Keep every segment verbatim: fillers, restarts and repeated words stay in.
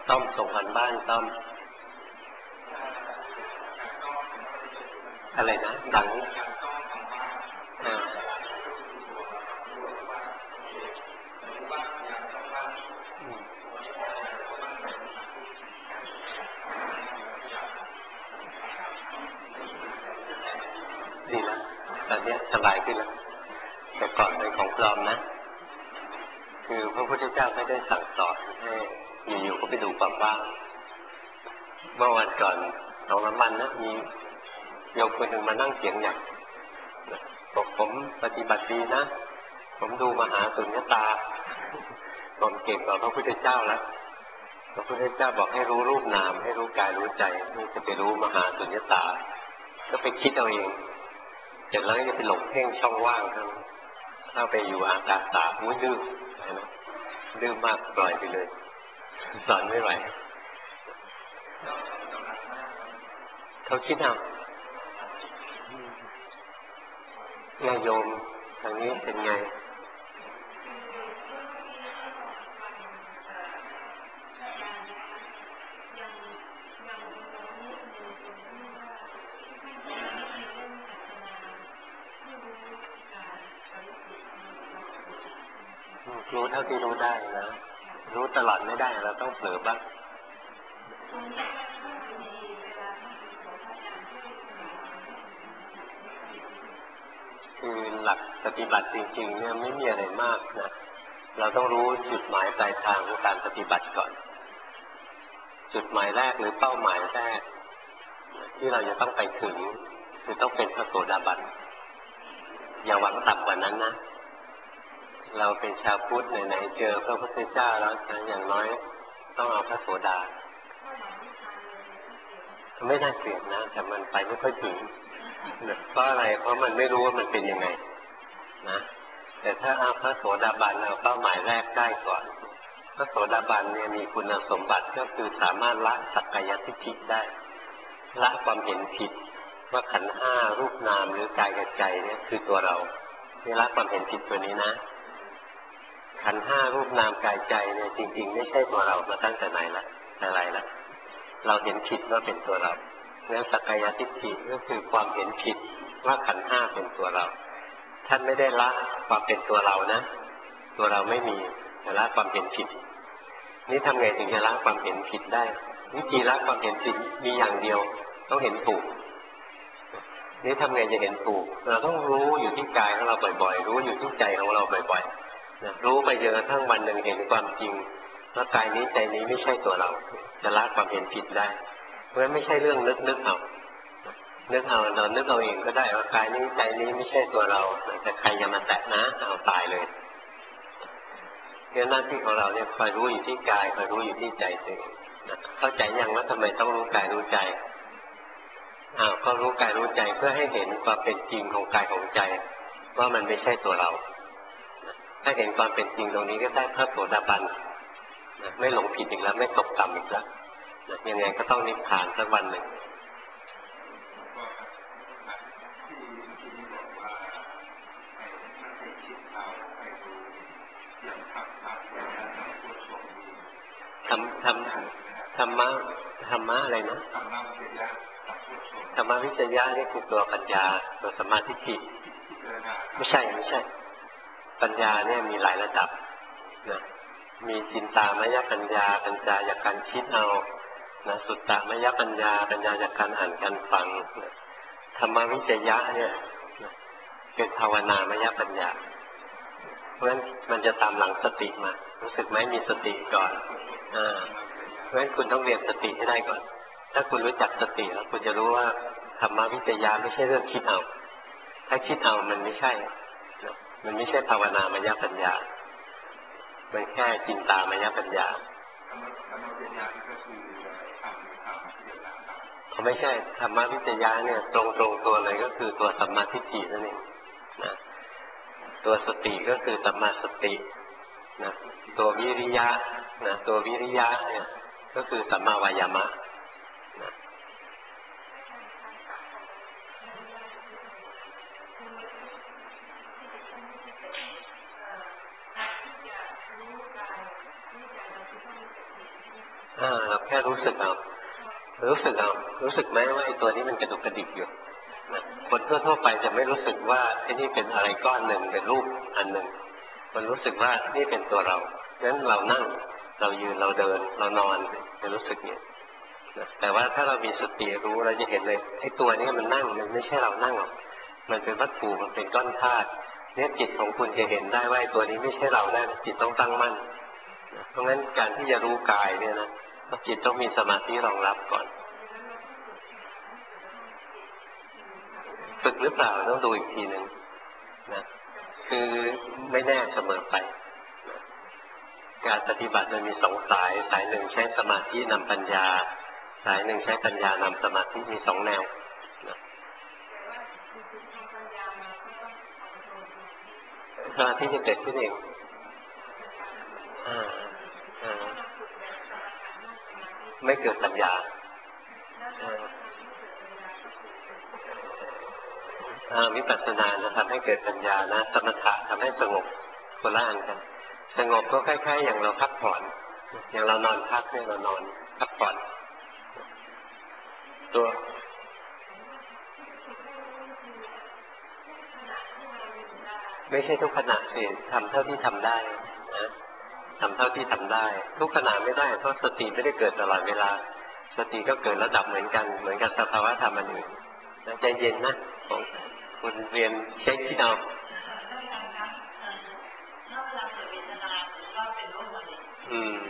ต้อมส่งกันบ้านต้อมอะไรนะดังอ่าดีนะตอนนี้สบายขึ้นแล้วแต่ก่อนเป็นของปลอมนะคือพระพุทธเจ้าไม่ได้สั่งสอนให้อยู่ๆก็ไปดูความว่างเมื่อวันก่อนสองสามวันนะมีโยมคนหนึ่งมานั่งเถียงอย่างบอกผมปฏิบัติดีนะผมดูมหาสุญญตาผมเก่งกว่าพระพุทธเจ้าแล้วพระพุทธเจ้าบอกให้รู้รูปนามให้รู้กายรู้ใจนี่จะไปรู้มหาสุญญตาก็ไปคิดเอาเองเสร็จแล้วก็จะไปหลงเพ่งช่องว่างทั้งเข้าไปอยู่อากาศตามุ้ยดื้อนะดื้อมากปล่อยไปเลยสอนไม่ไหวเขาคิดเอาญาติโยมทางนี้เป็นไงรู้เท่าที่รู้ได้นะรู้ตลอดไม่ได้เราต้องเผลอบ้างคือหลักปฏิบัติจริงๆเนี่ยไม่มีอะไรมากนะเราต้องรู้จุดหมายปลายทางของการปฏิบัติก่อนจุดหมายแรกหรือเป้าหมายแรกที่เราจะต้องไปถึงคือต้องเป็นพระโสดาบันอย่าหวังต่ำกว่านั้นนะเราเป็นชาวพุทธไหนๆเจอพระพุทธเจ้าแล้วอย่างน้อยต้องเอาพระโสดาไม่น่าเกลียดนะแต่มันไปไม่ค่อยถึงเพราะอะไรเพราะมันไม่รู้ว่ามันเป็นยังไงนะแต่ถ้าเอาพระโสดาบันเอาเป้าหมายแรกได้ก่อนพระโสดาบันเนี่ยมีคุณสมบัติก็คือสามารถละสักกายทิฏฐิได้ละความเห็นผิดว่าขันธ์ห้ารูปนามหรือกายกับใจเนี่ยคือตัวเรานี่ละความเห็นผิดตัวนี้นะขันธ์ห้ารูปนามกายใจเนี่ยจริงๆไม่ใช่ตัวเรามาตั้งแต่ไหนละแต่ไรละเราเห็นผิดว่าเป็นตัวเราแล้วสักกายทิฏฐิก็คือความเห็นผิดว่าขันธ์ห้าเป็นตัวเราท่านไม่ได้ละความเป็นตัวเรานะตัวเราไม่มีแต่ละความเห็นผิดนี่ทำไงถึงจะละความเห็นผิดได้วิธีละความเห็นผิดมีอย่างเดียวต้องเห็นถูกนี่ทำไงจะเห็นถูกเราต้องรู้อยู่ที่กายของเราบ่อยๆรู้อยู่ที่ใจของเราบ่อยๆนะรู้ไปจนกระทั่งวันหนึ่งเห็นความจริงว่ากายนี้ใจนี้ไม่ใช่ตัวเราจะละความเห็นผิดได้เพราะฉะนั้นไม่ใช่เรื่องนึกนึกเอานึกเอาเรานึกเอาเองก็ได้ว่ากายนี้ใจนี้ไม่ใช่ตัวเราแต่ใครจะมาแตะนะเอาตายเลยเพราะหน้าที่ของเราเนี่ยคอยรู้อยู่ที่กายคอยรู้อยู่ที่ใจตัวเองเข้าใจยังว่าทำไมต้องรู้กายรู้ใจอ้าวก็รู้กายรู้ใจเพื่อให้เห็นความเป็นจริงของกายของใจว่ามันไม่ใช่ตัวเราถ้าเห็นความเป็นจริงตรงนี้ก็ได้พระโสดาบันไม่หลงผิดอีกแล้วไม่ตกต่ำอีกแล้วยังไงก็ต้องนิพพานสักวันหนึ่งทำทำธรรมะธรรมะอะไรนะธรรมวิจยะนี่คือตัวปัญญาตัวสัมมาทิฏฐิไม่ใช่ไม่ใช่ปัญญาเนี่ยมีหลายระดับนะมีจินตามยปัญญาปัญญาจากการคิดเอานะสุตตมยปัญญาปัญญาจากการอ่านการฟังนะธรรมวิจยะเนี่ยเป็นภาวนามยปัญญาเพราะฉะนั้นมันจะตามหลังสติมารู้สึกไหมมีสติก่อนอ่าเพราะฉะนั้นคุณต้องเรียนสติให้ได้ก่อนถ้าคุณรู้จักสติแล้วคุณจะรู้ว่าธรรมวิจยะไม่ใช่เรื่องคิดเอาถ้าคิดเอามันไม่ใช่มันไม่ใช่ภาวนามยปัญญามันแค่จินตามยปัญญาเขาไม่ใช่ธรรมวิจยะเนี่ยตรงๆตัวเลยก็คือตัวสัมมาทิฏฐินั่นเองนะตัวสติก็คือสัมมาสตินะตัววิริยะนะตัววิริยะเนี่ยก็คือสัมมาวายามะนะอ่าเราแค่รู้สึกเอารู้สึกเอารู้สึกไหมว่าไอ้ตัวนี้มันกระดุกกระดิกอยู่นะคนทั่วๆไปจะไม่รู้สึกว่าไอ้นี่เป็นอะไรก้อนหนึ่งเป็นรูปอันหนึ่งมันรู้สึกว่านี่เป็นตัวเรางั้นเรานั่งเรายืนเราเดินเรานอนจะรู้สึกเนี่ยแต่ว่าถ้าเรามีสติรู้เราจะเห็นเลยไอ้ตัวนี้มันนั่งมันไม่ใช่เรานั่งหรอกมันเป็นวัตถุมันเป็นก้อนธาตุเนี่ยจิตของคุณจะเห็นได้ว่าตัวนี้ไม่ใช่เราได้จิตต้องตั้งมั่นเพราะงั้นการที่จะรู้กายเนี่ยนะจิตต้องมีสมาธิรองรับก่อนฝึกหรือเปล่าต้องดูอีกทีหนึ่งนะคือไม่แน่เสมอไปการปฏิบัติมันมีสองสายสายหนึ่งใช้สมาธินำปัญญาสายหนึ่งใช้ปัญญานำสมาธิมีสองแนวสมาธิจะเกิดขึ้นเองไม่เกิดปัญญาวิปัสสนาจะทำให้เกิดปัญญานะสมถะทำให้สงบคนละอันกันสงบก็คล้ายๆอย่างเราพักผ่อนอย่างเรานอนพักเนี่ยเรานอนพักผ่อนตัวไม่ใช่ทุกขณะสิทำเท่าที่ทำได้นะทำเท่าที่ทำได้ทุกขณะไม่ได้เพราะสติไม่ได้เกิดตลอดเวลาสติก็เกิดระดับเหมือนกันเหมือนกับสภาวะธรรมอันอื่นใจเย็นนะของคุณเรียนใช้ที่เอาอืม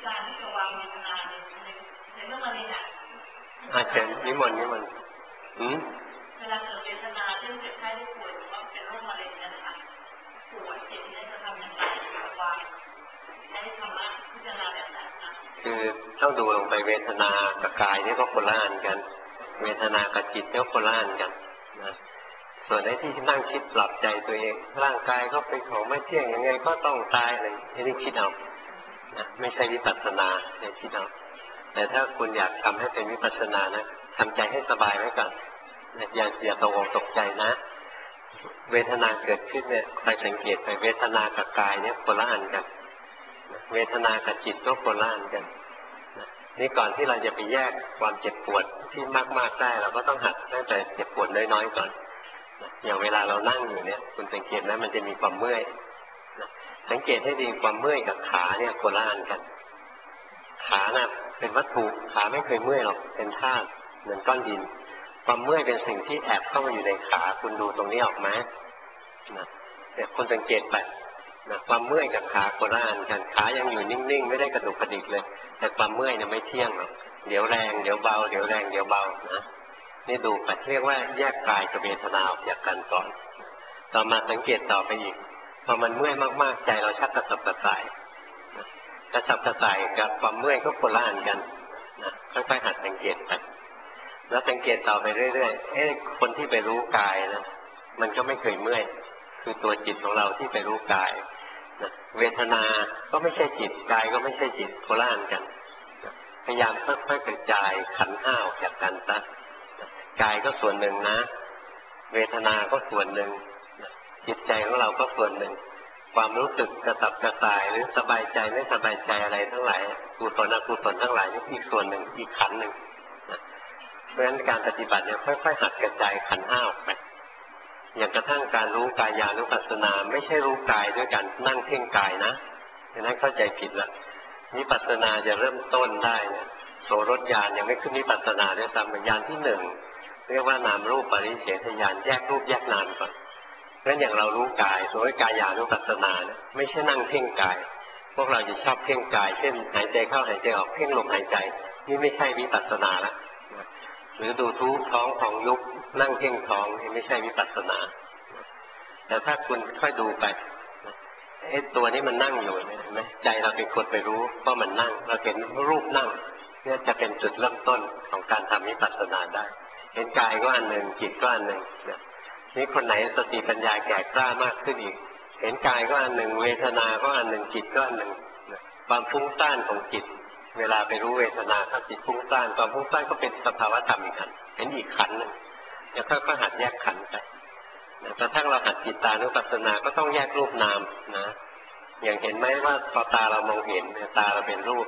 อาจารย์นิมนต์นิมนต์อืมเวลาเกิดเวทนาที่เจ็บไข้ได้ป่วยหรือว่าเป็นโรคมะเร็งนะคะปวดจิตนี้จะทำอย่างไรวางใช้ธรรมะพิจารณาแบบนั้นค่ะคือต้องดูลงไปเวทนากับกายนี่ก็คนละอันกันเวทนากับจิตนี่ก็คนละอันกันนะส่วนไอ้ที่นั่งคิดปรับใจตัวเองร่างกายก็เป็นของไม่เที่ยงยังไงก็ต้องตายอะไรนี่คิดเอานะไม่ใช่วิปัสสนาเนี่ยคิดเอาแต่ถ้าคุณอยากทำให้เป็นวิปัสสนานะทำใจให้สบายไว้ก่อนอย่าอย่าตกอกตกใจนะเวทนาเกิดขึ้นเนี่ยคอยสังเกตไปเวทนากับกายเนี่ยคนละอันกันเวทนากับจิตก็คนละอันกันนี่ก่อนที่เราจะไปแยกความเจ็บปวดที่มากๆได้เราก็ต้องหัดตั้งแต่เจ็บปวดน้อยๆก่อนอย่างเวลาเรานั่งอยู่เนี่ยคุณสังเกตไหมมันจะมีความเมื่อยสังเกตให้ดีความเมื่อยกับขาเนี่ยคนละอันกันขาน่ะเป็นวัตถุขาไม่เคยเมื่อยหรอกเป็นธาตุเหมือนก้อนดินความเมื่อยเป็นสิ่งที่แอบเข้ามาอยู่ในขาคุณดูตรงนี้ออกไหมนะเนี่ยคุณสังเกตไปนะความเมื่อยกับขาคนละอันกันขายังอยู่นิ่งๆไม่ได้กระดุกกระดิกเลยแต่ความเมื่อยเนี่ยไม่เที่ยงหรอกเดี๋ยวแรงเดี๋ยวเบาเดี๋ยวแรงเดี๋ยวเบานะนี่ดูไปเรียกว่าแยกกายกับเวทนาออกจากกันก่อนต่อมาสังเกตต่อไปอีกพอมันเมื่อยมากๆใจเราชักกระสับกระส่ายกระสับกระส่ายกับความเมื่อยก็คนละอันกันนะค่อยๆหัดสังเกตไปแล้วสังเกตต่อไปเรื่อยๆเอ๊ะคนที่ไปรู้กายนะมันก็ไม่เคยเมื่อยคือตัวจิตของเราที่ไปรู้กายนะเวทนาก็ไม่ใช่จิตกายก็ไม่ใช่จิตโคละอันกันนะพยายามค่อยๆกระจายขันธ์ห้าออกจากกันซะกายก็ส่วนหนึ่งนะเวทนาก็ส่วนหนึ่งจิตใจของเราก็ส่วนหนึ่งความรู้สึกกระสับกระส่ายหรือสบายใจไม่สบายใจอะไรทั้งหลายกุศลอกุศลทั้งหลายนี่อีกส่วนหนึ่งอีกขันธ์หนึ่งเพราะฉะนั้นการปฏิบัติเนี่ยค่อยๆหัดกระจายขันธ์ห้าออกไปอย่างกระทั่งการรู้กายานุปัสสนาไม่ใช่รู้กายด้วยการนั่งเพ่งกายนะฉะนั้นเข้าใจผิดละวิปัสสนาจะเริ่มต้นได้เนี่ยโสรถญาณยังไม่ขึ้นวิปัสสนาด้วยซ้ำญาณที่หนึ่งเรียกว่านามรูปปริเฉทญาณแยกรูปแยกนามก่อนเพราะฉะนั้นอย่างเรารู้กายโดยกายานุปัสสนาเนี่ยไม่ใช่นั่งเพ่งกายพวกเราจะชอบเพ่งกายเช่นหายใจเข้าหายใจออกเพ่งลมหายใจนี่ไม่ใช่วิปัสสนาละหรือดูทุกท้องของยุบนั่งเพ่งท้องนี่ไม่ใช่วิปัสสนาแต่ถ้าคุณค่อยดูไปไอ้ตัวนี้มันนั่งอยู่เห็นไหมใจเราเป็นคนไปรู้ว่ามันนั่งเราเห็นรูปนั่งเนี่ยจะเป็นจุดเริ่มต้นของการทำวิปัสสนาได้เห็นกายก็อันหนึ่งจิตก็อันหนึ่งนี่คนไหนสติปัญญาแก่กล้ามากขึ้นอีกเห็นกายก็อันหนึ่งเวทนาก็อันหนึ่งจิตก็อันหนึ่งความฟุ้งซ่านของจิตเวลาไปรู้เวทนาถ้าจิตฟุ้งซ่านความฟุ้งซ่านก็เป็นสภาวะธรรมอีกขันเห็นอีกขันหนึ่งแล้วค่อยๆหัดแยกขันไปกระทั่งเราหัดจิตตานุปัสสนาก็ต้องแยกรูปนามนะอย่างเห็นไหมว่าพอตาเรามองเห็นตาเราเป็นรูป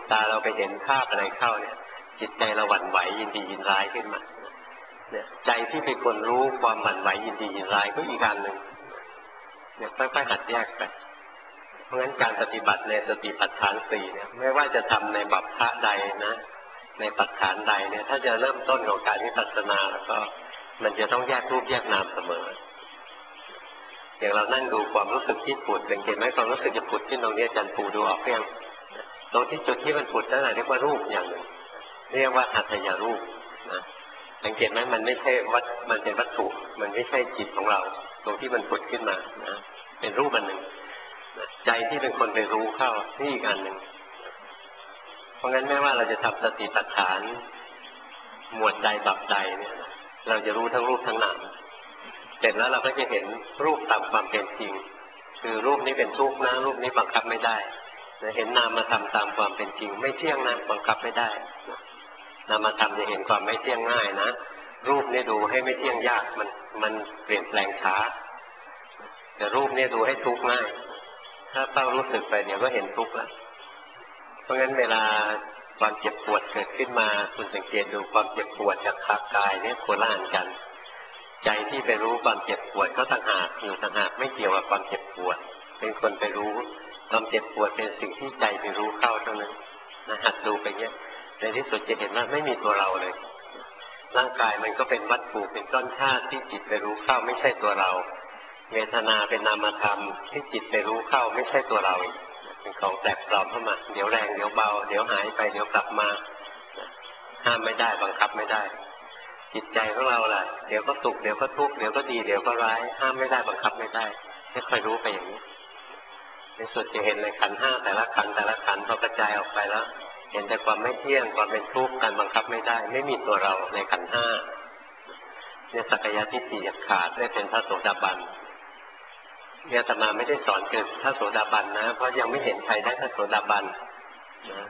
ตาเราไปเห็นภาพอะไรเข้าเนี่ยจิตใจเราหวั่นไหวยินดียินร้ายขึ้นมาเนี่ยใจที่เป็นคนรู้ความหวั่นไหวยินดียินร้ายก็อีกอันหนึ่งเนี่ยค่อยๆหัดแยกไปเพราะงั้นการปฏิบัติในสติปัฏฐานสี่เนี่ยไม่ว่าจะทำในบัพพะใดนะในปัฏฐานใดเนี่ยถ้าจะเริ่มต้นของการวิปัสสนาแล้วก็มันจะต้องแยกรูปแยกนามเสมออย่างเรานั่งดูความรู้สึกที่ผุดสังเกตไหมความรู้สึกจะผุดขึ้นตรงนี้อาจารย์ปูดูออกเพียงตรงที่จุดที่มันผุดนั่นแหละเรียกว่ารูปอย่างหนึ่งเรียกว่าหัตถยรูปนะสังเกตไหมมันไม่ใช่วัตมันเป็นวัตถุมันไม่ใช่จิตของเราตรงที่มันผุดขึ้นมานะเป็นรูปอันหนึ่งใจที่เป็นคนไปรู้เข้านี่อีกอันหนึ่งเพราะงั้นไม่ว่าเราจะทำสติปัฏฐานหมวดใดบัพใดเนี่ยเราจะรู้ทั้งรูปทั้งนามเสร็จแล้วเราก็จะเห็นรูปตามความเป็นจริงคือรูปนี้เป็นทุกข์นะรูปนี้บังคับไม่ได้เห็นนามธรรมตามความเป็นจริงไม่เที่ยงนะบังคับไม่ได้นามธรรมจะเห็นความไม่เที่ยงง่ายนะรูปนี้ดูให้ไม่เที่ยงยากมันมันเปลี่ยนแปลงช้าแต่รูปนี้ดูให้ทุกข์ง่ายถ้าเฝ้ารู้สึกไปเดี๋ยวก็เห็นทุกข์แล้วเพราะงั้นเวลาความเจ็บปวดเกิดขึ้นมาคุณสังเกตดูความเจ็บปวดจากขากายเนี่ยโคละอันกันใจที่ไปรู้ความเจ็บปวดก็ต่างหากอยู่ต่างหากไม่เกี่ยวกับความเจ็บปวดเป็นคนไปรู้ความเจ็บปวดเป็นสิ่งที่ใจไปรู้เข้าเท่านั้นนะหัดดูไปเนี้ยในที่สุดจะเห็นว่าไม่มีตัวเราเลยร่างกายมันก็เป็นวัตถุเป็นก้อนธาตุที่จิตไปรู้เข้าไม่ใช่ตัวเราเวทนาเป็นนามธรรมที่จิตไปรู้เข้าไม่ใช่ตัวเราเป็นของแปลกปลอมเข้ามาเดี๋ยวแรงเดี๋ยวเบาเดี๋ยวหายไปเดี๋ยวกลับมาห้ามไม่ได้บังคับไม่ได้จิตใจของเราล่ะเดี๋ยวก็สุขเดี๋ยวก็ทุกข์เดี๋ยวก็ดีเดี๋ยวก็ร้ายห้ามไม่ได้บังคับไม่ได้ให้คอยรู้ไปอย่างนี้ในสุดจะเห็นเลยขันธ์ห้าแต่ละขันธ์แต่ละขันธ์พอกระจายออกไปแล้วเห็นแต่ความไม่เที่ยงความเป็นทุกข์การบังคับไม่ได้ไม่มีตัวเราในขันธ์ห้าเนี่ยสักยะทิฏฐิขาดได้เป็นพระโสดาบันเนี่ยอาตมาไม่ได้สอนเกิดพระโสดาบันนะเพราะยังไม่เห็นใครได้พระโสดาบันนะ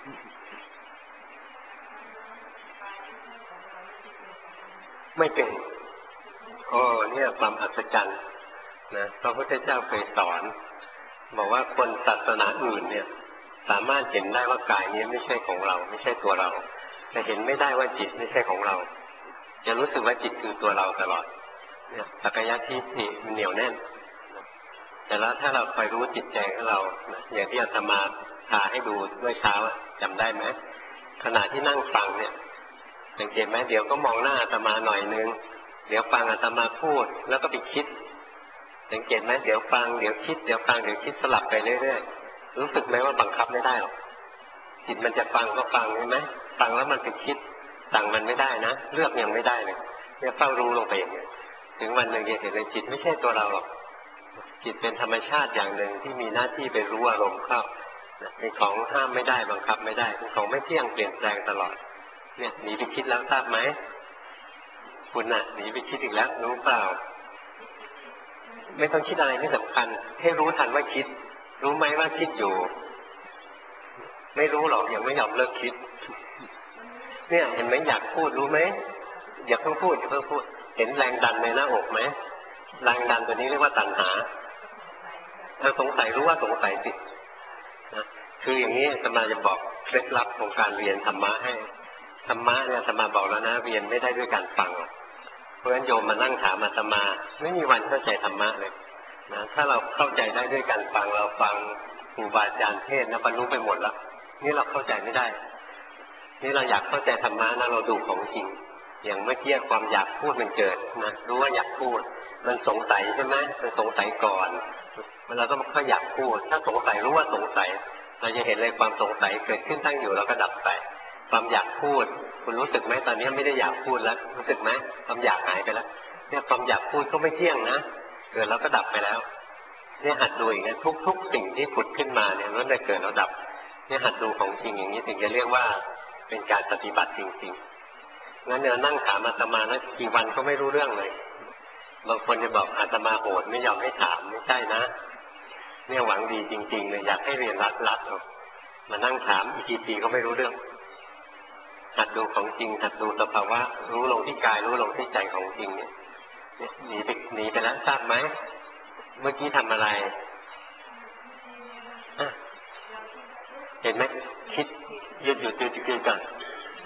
ไม่เป็นอ๋อเนี่ยความอัศจรรย์นะพระพุทธเจ้าเคยสอนบอกว่าคนศาสนาอื่นเนี่ยสามารถเห็นได้ว่ากายนี้ไม่ใช่ของเราไม่ใช่ตัวเราแต่เห็นไม่ได้ว่าจิตไม่ใช่ของเราจะรู้สึกว่าจิตคือตัวเราตลอดเนี่ยสักยะทิฏฐิมันเหนียวแน่นแต่แล้วถ้าเราคอยรู้จิตใจของเราอย่างที่อาตมาพาให้ดูเมื่อเช้าจำได้ไหมขณะที่นั่งฟังเนี่ยสังเกตไหมเดี๋ยวก็มองหน้าอาตมาหน่อยนึงเดี๋ยวฟังอาตมาพูดแล้วก็ไปคิดสังเกตไหมเดี๋ยวฟังเดี๋ยวคิดเดี๋ยวฟังเดี๋ยวคิดสลับไปเรื่อยๆรู้สึกไหมว่าบังคับไม่ได้หรอกจิตมันจะฟังก็ฟังใช่ไหมฟังแล้วมันไปคิดสั่งมันไม่ได้นะเลือกยังไม่ได้เลยเนี่ยเฝ้ารู้ลงไปอย่างนี้ถึงวันหนึ่งจะเห็นเลยจิตไม่ใช่ตัวเราหรอกจิตเป็นธรรมชาติอย่างหนึ่งที่มีหน้าที่ไปรู้อารมณ์เข้าเป็นของห้ามไม่ได้บังคับไม่ได้เป็นของไม่เที่ยงเปลี่ยนแปลงตลอดเนี่ยหนีไปคิดแล้วทราบไหมคุณน่ะหนีไปคิดอีกแล้วรู้เปล่าไม่ต้องคิดอะไรที่สำคัญให้รู้ทันว่าคิดรู้ไหมว่าคิดอยู่ไม่รู้หรอกยังไม่ยอมเลิกคิดเนี่ยเห็นไหมอยากพูดรู้ไหมอย่าเพิ่งพูดอย่าเพิ่งพูดเห็นแรงดันในหน้าอกไหมแรงดันตัวนี้เรียกว่าตัณหาถ้าสงสัยรู้ว่าสงสัยสินะคืออย่างนี้อาตมาจะบอกเคล็ดลับของการเรียนธรรมะให้ธรรมะเนี่ยอาตมาบอกแล้วนะเรียนไม่ได้ด้วยการฟังเพราะฉะนั้นโยมมานั่งถามอาตมาไม่มีวันเข้าใจธรรมะเลยนะถ้าเราเข้าใจได้ด้วยการฟังเราฟังครูบาอาจารย์เทศน์นะบรรลุไปหมดแล้วนี่เราเข้าใจไม่ได้นี่เราอยากเข้าใจธรรมะนะเราดูของจริงอย่างเมื่อกี้ความอยากพูดมันเกิดนะรู้ว่าอยากพูดมันสงสัยใช่ไหมมันสงสัยก่อนเราก็ค่อยอยากพูดถ้าสงสัยรู้ว่าสงสัยเราจะเห็นเลยความสงสัยเกิดขึ้นตั้งอยู่แล้วก็ดับไปความอยากพูดคุณรู้สึกไหมตอนนี้ไม่ได้อยากพูดแล้วรู้สึกไหมความอยากหายไปแล้วเนี่ยความอยากพูดก็ไม่เที่ยงนะเกิดแล้วก็ดับไปแล้วเนี่ยหัดดูอย่างนี้ทุกๆสิ่งที่ผุดขึ้นมาเนี่ยล้วนแต่เกิดแล้วดับเนี่ยหัดดูของจริงอย่างนี้ถึงจะเรียกว่าเป็นการปฏิบัติจริงๆงั้นเนี่ยนั่งถามอาตมาแล้วกี่วันก็ไม่รู้เรื่องเลยบางคนจะบอกอาตมาโหดไม่ยอมให้ถามไม่ใช่นะเนี่ยหวังดีจริงๆเลยอยากให้เรียนรัดๆมานั่งถามอีกกี่ปีก็ไม่รู้เรื่องหัดดูของจริงหัดดูสภาวะรู้ลงที่กายรู้ลงที่ใจของจริงเนี่ยหนีไปหนีไปแล้วทราบไหมเมื่อกี้ทำอะไรเห็นไหมคิด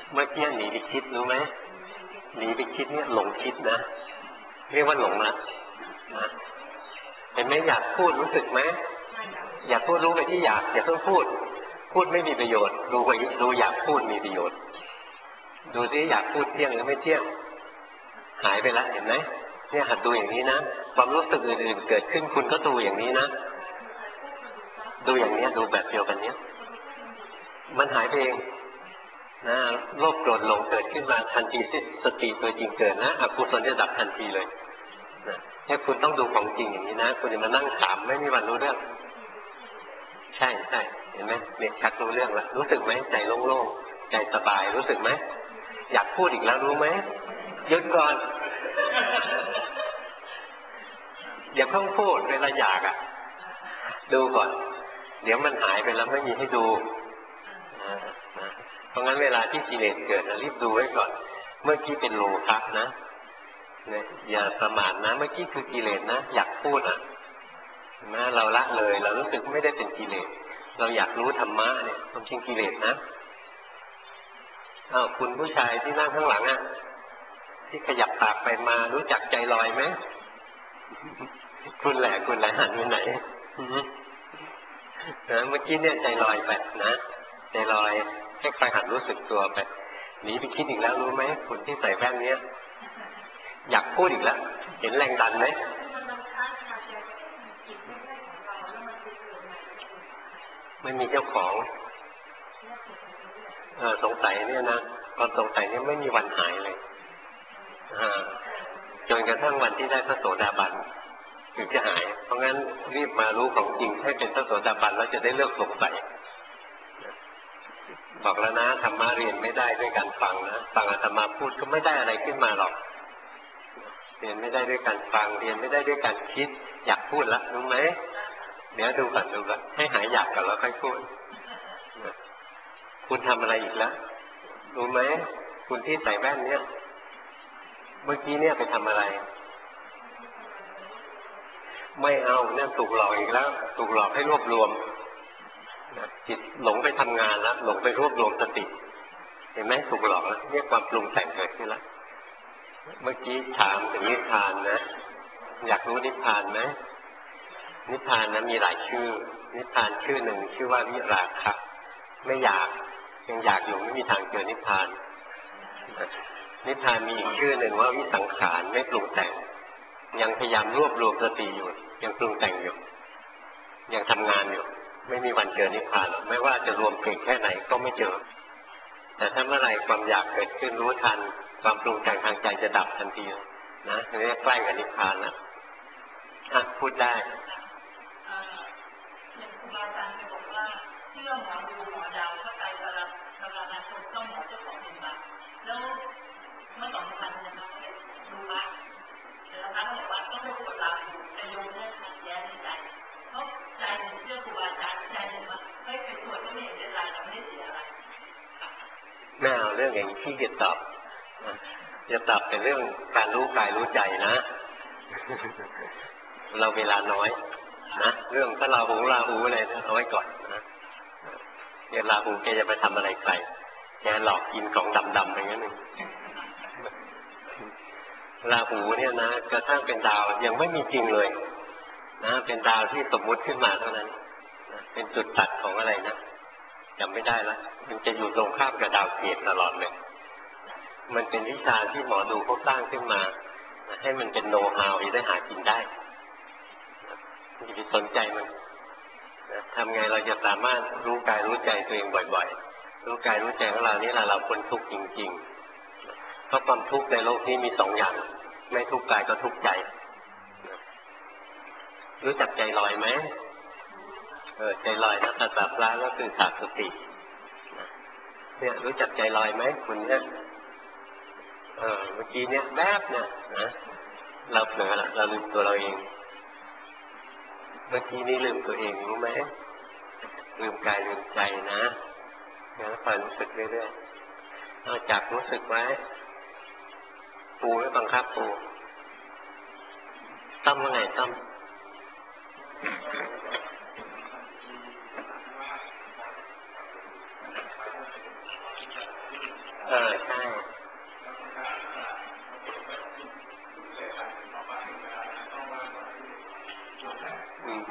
เมื่อกี้หนีไปคิดรู้ไหมหนีไปคิดเนี่ยหลงคิดนะเรียกว่าหลงละนะเห็นไหมอยากพูดรู้สึกไหมอยากพูดรู้ไปที่อยากอย่าเพิ่งพูดพูดไม่มีประโยชน์ดูไปดูอยากพูดมีประโยชน์ดูที่อยากพูดเที่ยงหรือไม่เที่ยงหายไปแล้วเห็นไหมเนี่ยหัดดูอย่างนี้นะความรู้สึกอื่นๆเกิดขึ้นคุณก็ดูอย่างนี้นะดูอย่างนี้ดูแบบเดียวกันเนี้ยมันหายไปเองนะโลภโกรธหลงเกิดขึ้นมาทันทีที่สติตัวจริงเกิดนะอกุศลจะดับทันทีเลยนะแค่คุณต้องดูของจริงอย่างนี้นะคุณจะมานั่งถามไม่มีวันรู้เรื่องใช่ใช่เห็นไหมเนี่ยชักรู้เรื่องแล้วรู้สึกไหมใจโล่งๆใจสบายรู้สึกไหมอยากพูดอีกแล้วรู้ไหมหยุดก่อนอย่าเพิ่งพูดเวลาอยากอ่ะดูก่อนเดี๋ยวมันหายไปแล้วไม่มีให้ดูเพราะงั้นเวลาที่กิเลสเกิดนะรีบดูไว้ก่อนเมื่อกี้เป็นโลภะนะเนี่ยอย่าประมาทนะเมื่อกี้คือกิเลสนะอยากพูดอ่ะนะเราละเลยเรารู้สึกไม่ได้เป็นกิเลสเราอยากรู้ธรรมะเนี่ยความจริงกิเลสนะอ้าวคุณผู้ชายที่นั่งข้างหลังอ่ะที่ขยับปากไปมารู้จักใจลอยไหมคุณแหละคุณแหละหันไปไหนนะเมื่อกี้เนี่ยใจลอยไปนะใจลอยให้ใครหันรู้สึกตัวไปหนีไปคิดอีกแล้วรู้ไหมคุณที่ใส่แว่นเนี้ยอยากพูดอีกแล้วเห็นแรงดันไหมไม่มีเจ้าของเออสงสัยเนี่ยนะความสงสัยเนี่ยไม่มีวันหายเลยจนกระทั่งวันที่ได้พระโสดาบันถึงจะหายเพราะงั้นรีบมารู้ของจริงให้เป็นพระโสดาบันแล้วจะได้เลิกสงสัยบอกแล้วนะธรรมะเรียนไม่ได้ด้วยการฟังนะฟังอาตมาพูดก็ไม่ได้อะไรขึ้นมาหรอกเรียนไม่ได้ด้วยการฟังเรียนไม่ได้ด้วยการคิดอยากพูดละรู้ไหมเดี๋ยวดูก่อนดูก่อนให้หายอยากก่อนแล้วค่อยพูดคุณทำอะไรอีกแล้วรู้ไหมคุณที่ใส่แว่นเนี่ยเมื่อกี้เนี่ยไปทำอะไรไม่เอาเนี่ยถูกหลอกอีกแล้วถูกหลอกให้รวบรวมจิตหลงไปทำงานแล้วหลงไปรวบรวมสติเห็นไหมถูกหลอกแล้วเนี่ยความปรุงแต่งเกิดขึ้นแล้วเมื่อกี้ถามถึงนิพพานนะอยากรู้นิพพานไหมนิพพานนะมีหลายชื่อนิพพานชื่อหนึ่งชื่อว่าวิราคะไม่อยากยังอยากอยู่ไม่มีทางเจอนิพพานนิพพานมีอีกชื่อหนึ่งว่าวิสังขารไม่ปรุงแต่งยังพยายามรวบรวมสติอยู่ยังปรุงแต่งอยู่ยังทำงานอยู่ไม่มีวันเจอนิพพานหรอกไม่ว่าจะรวมเก่งแค่ไหนก็ไม่เจอแต่ถ้าเมื่อไหร่ความอยากเกิดขึ้นรู้ทันความปรุงแต่งทางใจจะดับทันทีนะนี่ใกล้กับนิพพานแล้วอ่ะพูดได้อย่างครูบาอาจารย์เคยบอกว่าเชื่อหมอดูหมอดาวเข้าใจเวลาเวลานาชนต้องหมอเจ้าของเป็นบ้าแล้วเมื่อสองพันนะคะดูว่าแล้วพระบอกว่าต้องไปตรวจลาหูแต่โยมเนี่ยขัดแย้งในใจเพราะใจเชื่อครูบาอาจารย์ใจเห็นว่าเฮ้ยไปตรวจก็ไม่เห็นเป็นไรเราไม่ได้เสียอะไรไม่เอาเรื่องอย่างนี้ที่จะตอบจะตอบเป็นเรื่องการรู้กายรู้ใจนะเราเวลาน้อยนะเรื่องพระราหูราหูอะไรเอาไว้ก่อนนะเดี๋ยวราหูแกจะไปทำอะไรใครแกหลอกกินของดำๆไปงั้นนึงราหูเนี่ยนะกระทั่งเป็นดาวยังไม่มีจริงเลยนะเป็นดาวที่สมมุติขึ้นมาเท่านั้นนะเป็นจุดตัดของอะไรนะจำไม่ได้แล้วมันจะอยู่ตรงข้ามกับดาวเกตตลอดเลยมันเป็นวิชาที่หมอดูเขาสร้างขึ้นมาให้มันเป็นโน้ตฮาวที่ได้หากินได้อย่าไปสนใจมันทำไงเราจะสามารถรู้กายรู้ใจตัวเองบ่อยๆรู้กายรู้ใจของเรานี่แหละเราพ้นทุกข์จริงๆเพราะความทุกข์ในโลกนี้มีสองอย่างไม่ทุกข์กายก็ทุกข์ใจรู้จักใจลอยไหมเออใจลอยนะภาษาพระก็คือขาดสติเนี่ยรู้จักใจลอยไหมคุณเนี่ยเออเมื่อกี้เนี่ยแวบเนี่ยนะเราเผลอละเราลืมตัวเราเองเมื่อกี้นี้ลืมตัวเองรู้ไหมลืมกายลืมใจนะงั้นคอยรู้สึกเรื่อยๆเอาจับรู้สึกไว้ปูไม่บังคับปูตั้มว่าไงตั้มเออใช่อืม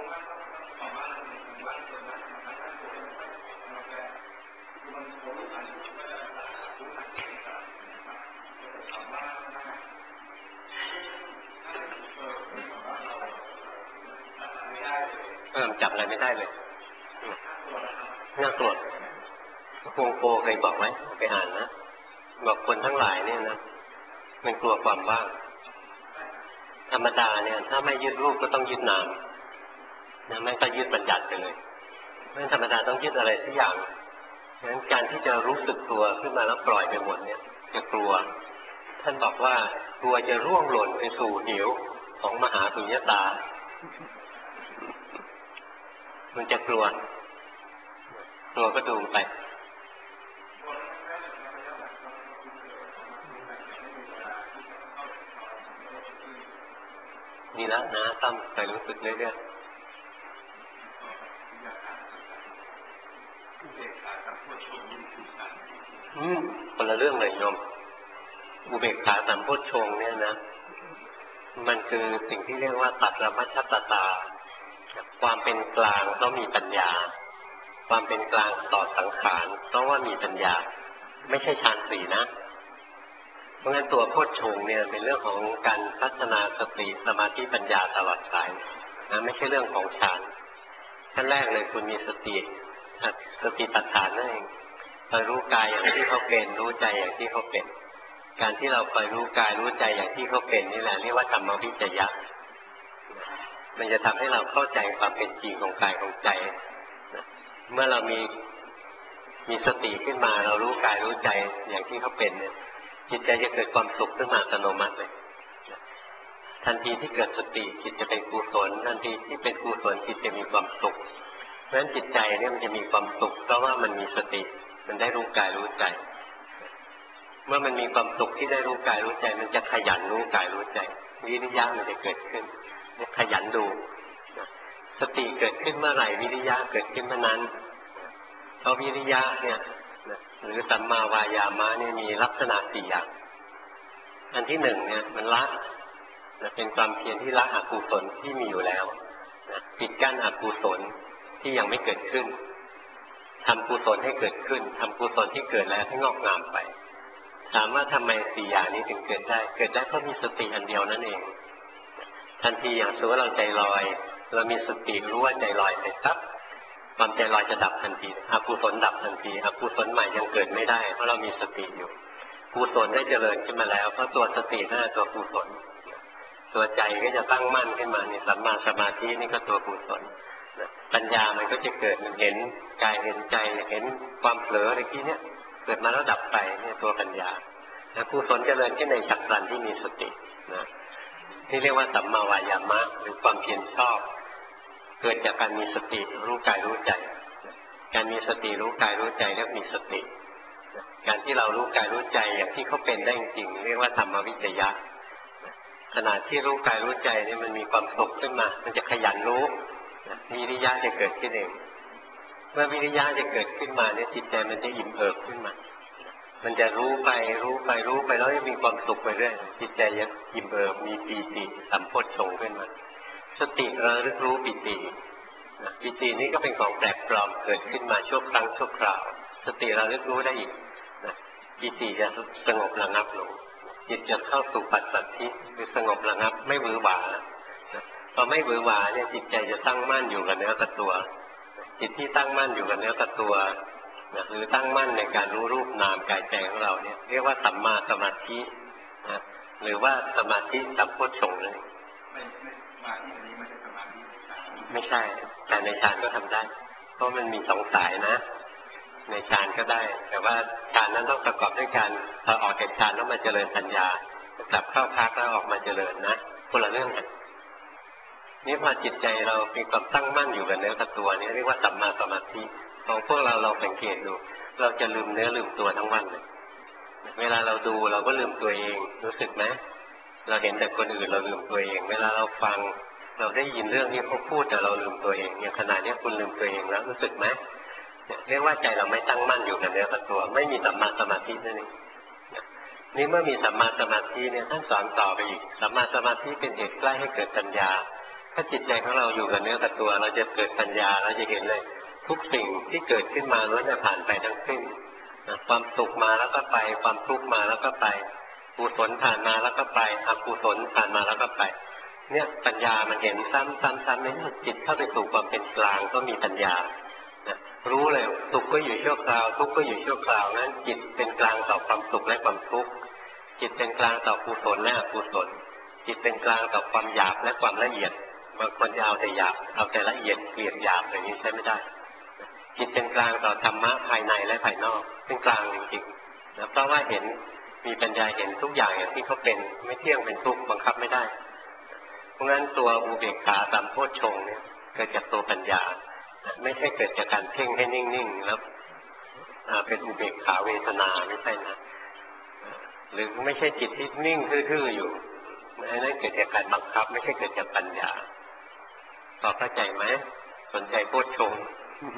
เออจับอะไรไม่ได้เลยน่ากลัวฮวงโปเคยบอกไหมไปอ่านนะบอกคนทั้งหลายเนี่ยนะมันกลัวความว่างธรรมดาเนี่ยถ้าไม่ยึดรูปก็ต้องยึดนามนะไม่ก็ยึดบัญญัติไปเลยไม่ธรรมดาต้องยึดอะไรสักอย่างดังนั้นการที่จะรู้สึกตัวขึ้นมาแล้วปล่อยไปหมดเนี่ยจะกลัวท่านบอกว่ากลัวจะร่วงหล่นไปสู่เหวของมหาสุญญตามันจะกลัวกลัวก็ดูไปนี่แล้วนะตั้มไปรู้สึกเรื่อยๆอืมคนละเรื่องเลยโยมอุเบกขาสัมโพชฌงค์เนี่ยนะมันคือสิ่งที่เรียกว่าตัดระมัชฌัตตาความเป็นกลางต้องมีปัญญาความเป็นกลางต่อสังขารเพราะว่ามีปัญญาไม่ใช่ฌานสี่นะเพราะงั้นตัวโพชฌงค์เนี่ยเป็นเรื่องของการพัฒนาสติสมาธิปัญญาตลอดสายนะไม่ใช่เรื่องของฌานขั้นแรกเลยคุณมีสติสติปัฏฐานนั่นเองคอยรู้กายอย่างที่เขาเป็นรู้ใจอย่างที่เขาเป็นการที่เราคอยรู้กายรู้ใจอย่างที่เขาเป็นนี่แหละเรียกว่าธรรมวิจยะมันจะทำให้เราเข้าใจความเป็นจริงของกายของใจเมื่อเรามีมีสติขึ้นมาเรารู้กายรู้ใจอย่างที่เขาเป็นเนี่ยจิตใจจะเกิดความสุขขึ้นมาอัตโนมัติเลยทันทีที่เกิดสติจิตจะเป็นกุศลทันทีที่เป็นกุศลจิตจะมีความสุขเพราะฉะนั้นจิตใจเนี่ยมันจะมีความสุขเพราะว่ามันมีสติมันได้รู้กายรู้ใจเมื่อมันมีความสุขที่ได้รู้กายรู้ใจมันจะขยันรู้กายรู้ใจวิริยะมันจะเกิดขึ้นขยันดูสติเกิดขึ้นเมื่อไหร่วิริยะเกิดขึ้นเมื่อนั้นเพราะวิริยะเนี่ยหรือสัมมาวายามะเนี่ยมีลักษณะสี่อย่างอันที่หนึ่งเนี่ยมันละเป็นความเพียรที่ละอกุศลที่มีอยู่แล้วปิดกั้นอกุศลที่ยังไม่เกิดขึ้นทำกุศลให้เกิดขึ้นทำกุศลที่เกิดแล้วให้งอกงามไปถามว่าทำไมสี่อย่างนี้ถึงเกิดได้เกิดได้เพราะมีสติอันเดียวนั่นเองทันทีอย่างสมมติเราใจลอยเรามีสติรู้ว่าใจลอยไปปั๊บความใจลอยจะดับทันทีอกุศลดับทันทีอกุศลใหม่ยังเกิดไม่ได้เพราะเรามีสติอยู่กุศลได้เจริญขึ้นมาแล้วเพราะตัวสตินั่นตัวกุศลตัวใจก็จะตั้งมั่นขึ้นมานี่สัมมาสมาธินี่ก็ตัวกุศลปัญญามันก็จะเกิดมันเห็นกายเห็นใจเห็นความเผลออะไรที่เนี้ยเกิดมาแล้วดับไปเนี่ยตัวปัญญากุศลเจริญขึ้นในฉับพลันที่มีสตินะที่เรียกว่าสัมมาวายามะหรือความเพียรชอบเกิดจากการมีสติรู้กายรู้ใจการมีสติรู้กายรู้ใจเรียกมีสติการที่เรารู้กายรู้ใจอย่างที่เขาเป็นได้จริงเรียกว่าธรรมวิจยะขณะที่รู้กายรู้ใจนี่มันมีความสุขขึ้นมามันจะขยันรู้วิริยะจะเกิดขึ้นเองเมื่อวิริยะจะเกิดขึ้นมาเนี่ยจิตใจมันจะอิ่มเอิบขึ้นมามันจะรู้ไปรู้ไปรู้ไปแล้วจะมีความสุขไปเรื่อยจิตใจจะอิ่มเอิบมีปีติสัมโพชฌงค์ขึ้นมาสติระลึกรู้ปีติปีตินี้ก็เป็นของแปลกปลอมเกิดขึ้นมาชั่วครั้งชั่วคราวสติระลึกรู้ได้อีกปีติจะสงบระงับลงจิตจะเข้าสู่ปัสสัทธิคือสงบระงับไม่หวือหวาพอไม่หวือหวาเนี่ยจิตใจจะตั้งมั่นอยู่กับเนื้อกับตัวจิตที่ตั้งมั่นอยู่กับเนื้อกับตัวนะหรือตั้งมั่นในการรู้รูปนามกายใจของเราเนี่ยเรียกว่าสัมมาสมาธินะหรือว่าสมาธิสัมโพชฌงค์เลยไม่ไม่สมาธินี้ไม่ใช่สมาธิไม่ใช่แต่ในฌานก็ทำได้เพราะมันมีสองสายนะในฌานก็ได้แต่ว่าฌานนั้นต้องประกอบด้วยการพอออกจากฌานแล้วมาเจริญปัญญากลับเข้าพักแล้วออกมาเจริญนะคนละเรื่องกันนี่พอจิตใจเรามีความตั้งมั่นอยู่กับเนื้อกับตัวนี่เรียกว่าสัมมาสมาธิของพวกเราเราสังเกตดูเราจะลืมเนื้อลืมตัวทั้งวันเลยเวลาเราดูเราก็ลืมตัวเองรู้สึกไหมเราเห็นแต่คนอื่นเราลืมตัวเองเวลาเราฟังเราได้ยินเรื่องที่เขาพูดแต่เราลืมตัวเองอย่างขณะนี้คุณลืมตัวเองแล้วรู้สึกไหมเรียกว่าใจเราไม่ตั้งมั่นอยู่กับเนื้อกับตัวไม่มีสัมมาสมาธินั่นเองนี่เมื่อมีสัมมาสมาธิเนี่ยท่านสอนต่อไปอีกสัมมาสมาธิเป็นเหตุใกล้ให้เกิดปัญญาถ้าจิตใจของเราอยู่กับเนื้อกับตัวเราจะเกิดปัญญาเราจะเห็นเลยทุกสิ่งที่เกิดขึ้นมาล้วนจะผ่านไปทั้งสิ้นความสุขมาแล้วก็ไปความทุกข์มาแล้วก็ไปกุศลผ่านมาแล้วก็ไปอกุศลผ่านมาแล้วก็ไปเนี่ยปัญญามันเห็นซ้ำซ้ำซ้ำในจิตเข้าไปสู่ความเป็นกลางก็มีปัญญารู้เลยสุขก็อยู่ชั่วคราวทุกข์ก็อยู่ชั่วคราวนั้นจิตเป็นกลางต่อความสุขและความทุกข์จิตเป็นกลางต่อกุศลและอกุศลจิตเป็นกลางต่อความหยาบและความละเอียดบางคนจะเอาแต่หยาบเอาแต่ละเอียดเกลียดหยาบอย่างนี้ใช้ไม่ได้จิตเป็นกลางต่อธรรมะภายในและภายนอกเป็นกลางจริงๆนะเพราะว่าเห็นมีปัญญาเห็นทุกอย่างอย่างที่เขาเป็นไม่เที่ยงเป็นทุกข์บังคับไม่ได้เพราะงั้นตัวอุเบกขาตามโพชฌงค์เนี่ยเกิดจากตัวปัญญาไม่ใช่เกิดจากการเพ่งให้นิ่งๆแล้วเป็นอุเบกขาเวทนาไม่ใช่นะหรือไม่ใช่จิตที่นิ่งทื่อๆอยู่นั่นเกิดจากการบังคับไม่ใช่เกิดจากปัญญาตอบเข้าใจไหมสนใจโพชฌงค์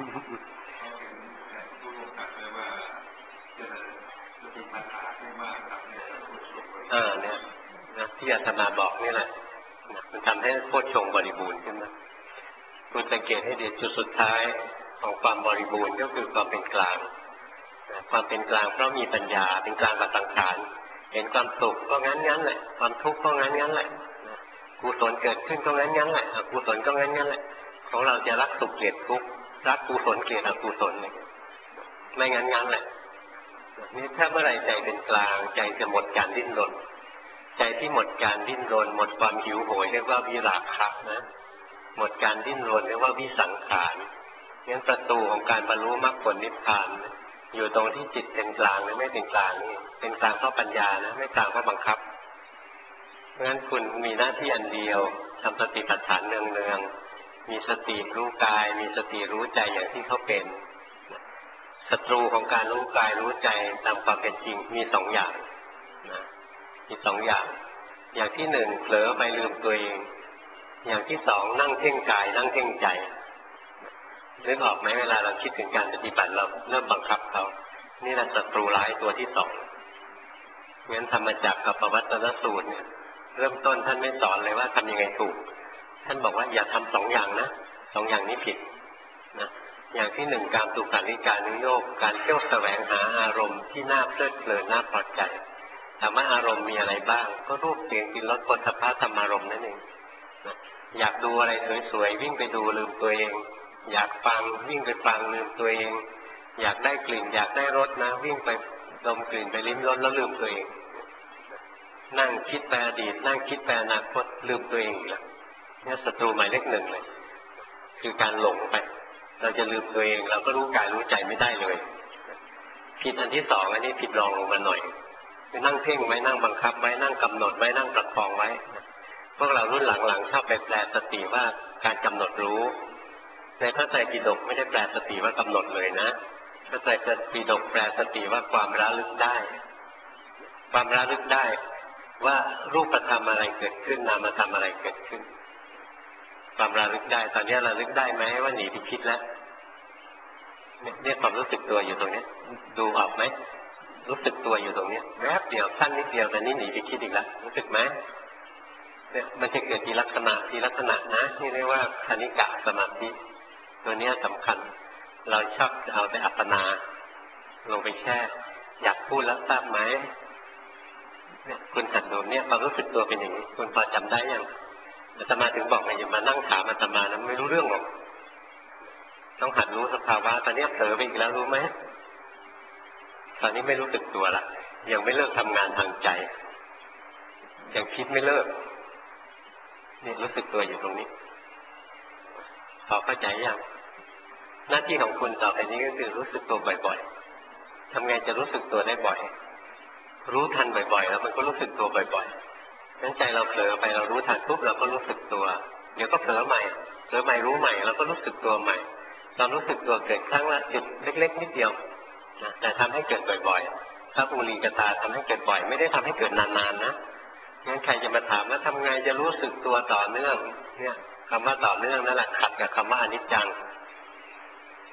อ่าเนี่ยนะที่อาตมาบอกนี่แหละมันทำให้โพชฌงค์บริบูรณ์ขึ้นมาคุณสังเกตให้ดีจุดสุดท้ายของความบริบูรณ์ก็คือความเป็นกลางความเป็นกลางเพราะมีปัญญาเป็นกลางกับสังขารเห็นความสุขก็งั้นงั้นแหละความทุกข์ก็งั้นงั้นแหละกุศลเกิดขึ้นก็งั้นงั้นแหละอกุศลก็งั้นงั้นแหละของเราจะรักสุขเกลียดทุกข์รักกุศลเกลียดอกุศลไม่งั้นงั้นแหละนี่ถ้าเมื่อไรใจเป็นกลางใจจะหมดการดิ้นรนใจที่หมดการดิ้นรนหมดความหิวโหยเรียกว่าวิราคะนะหมดการดิ้นรนเรียกว่าวิสังขารงั้นประตูของการบรรลุมรรคผลนิพพานอยู่ตรงที่จิตเป็นกลางหรือไม่เป็นกลางนี่เป็นกลางเพราะปัญญานะไม่กลางเพราะบังคับเพราะงั้นคุณมีหน้าที่อันเดียวทำสติปัฏฐานเนืองๆมีสติรู้กายมีสติรู้ใจอย่างที่เขาเป็นศัตรูของการรู้กายรู้ใจตามความเป็นจริงมีสองอย่างนะมีสองอย่างอย่างที่หนึ่งเผลอไปลืมตัวเองอย่างที่สองนั่งเพ่งกายนั่งเพ่งใจนึกออกไหมเวลาเราคิดถึงการปฏิบัติเราเริ่มบังคับเขานี่แหละศัตรูร้ายตัวที่สองงั้นธรรมจักรกับปวัตตนสูตรเนี่ยเริ่มต้นท่านไม่สอนเลยว่าทำยังไงถูกท่านบอกว่าอย่าทำสองอย่างนะสองอย่างนี้ผิดนะอย่างที่หนึ่งการตุขาริการนุโยคการเที่ยวแสวงหาอารมณ์ที่น่าเพลิดเพลินน่าพอใจถามว่าอารมณ์มีอะไรบ้างก็รูปเสียงกลิ่นรสโผฏฐัพพะธรรมารมณ์นั่นเองนะอยากดูอะไรสวยๆวิ่งไปดูลืมตัวเองอยากฟังวิ่งไปฟังลืมตัวเองอยากได้กลิ่นอยากได้รสนะวิ่งไปดมกลิ่นไปลิ้มรสแล้วลืมตัวเองนั่งคิดไปอดีตนั่งคิดไปอนาคตลืมตัวเองอีกแล้วนี่ศัตรูหมายเลขหนึ่งเลยคือการหลงไปเราจะลืมตัวเองเราก็รู้กายรู้ใจไม่ได้เลยผิดอันที่สองอันนี้ผิดรองลงมาหน่อยคือนั่งเพ่งไว้นั่งบังคับไว้นั่งกำหนดไว้นั่งประคองไว้พวกเรารุ่นหลังๆชอบไปแปลสติว่าการกำหนดรู้ในพระไตรปิฎกไม่ได้แปลสติว่ากำหนดเลยนะพระไตรปิฎกแปลสติว่าความระลึกได้ความระลึกได้ว่ารูปธรรมอะไรเกิดขึ้นนามธรรมอะไรเกิดขึ้นความระลึกได้ตอนนี้ระลึกได้ไหมว่าหนีไปคิดแล้วเนี่ยความรู้สึกตัวอยู่ตรงนี้ดูออกไหมรู้สึกตัวอยู่ตรงนี้แวบเดียวสั้นนิดเดียวแต่นี่หนีไปคิดอีกแล้วรู้สึกไหมเนี่ยมันจะเกิดทีลักษณะทีลักษณะนะนี่เรียกว่าคณิกะสมาธิตัวนี้สำคัญเราชอบเอาแต่อัปปนาลงไปแช่อยากพูดแล้วทราบไหมเนี่ยคุณหัดดูเนี่ยความรู้สึกตัวเป็นอย่างนี้คุณพอจำได้ยังอาตมาถึงบอกไงอย่ามานั่งถามอาตมานะไม่รู้เรื่องหรอกต้องหัดรู้สภาวะตอนนี้เผลอไปอีกแล้วรู้ไหมตอนนี้ไม่รู้สึกตัวละยังไม่เลิกทำงานทางใจยังคิดไม่เลิกนี่รู้สึกตัวอยู่ตรงนี้พอเข้าใจยังหน้าที่ของคุณต่อไปนี้ก็คือรู้สึกตัวบ่อยๆทำไงจะรู้สึกตัวได้บ่อยรู้ทันบ่อยๆแล้วมันก็รู้สึกตัวบ่อยๆงั้นใจเราเผลอไปเรารู้ทันปุ๊บเราก็รู้สึกตัวเดี๋ยวก็เผลอใหม่เผลอใหม่รู้ใหม่เราก็รู้สึกตัวใหม่ตอนรู้สึกตัวเกิดครั้งละจุดเล็กๆนิดเดียวแต่ทำให้เกิดบ่อยๆพระอุลีกตาทำให้เกิดบ่อยไม่ได้ทำให้เกิดนานๆนะงั้นใครจะมาถามว่าทำไงจะรู้สึกตัวต่อเนื่องเนี่ยคำว่าต่อเนื่องนั่นแหละขัดกับคำว่าอนิจจัง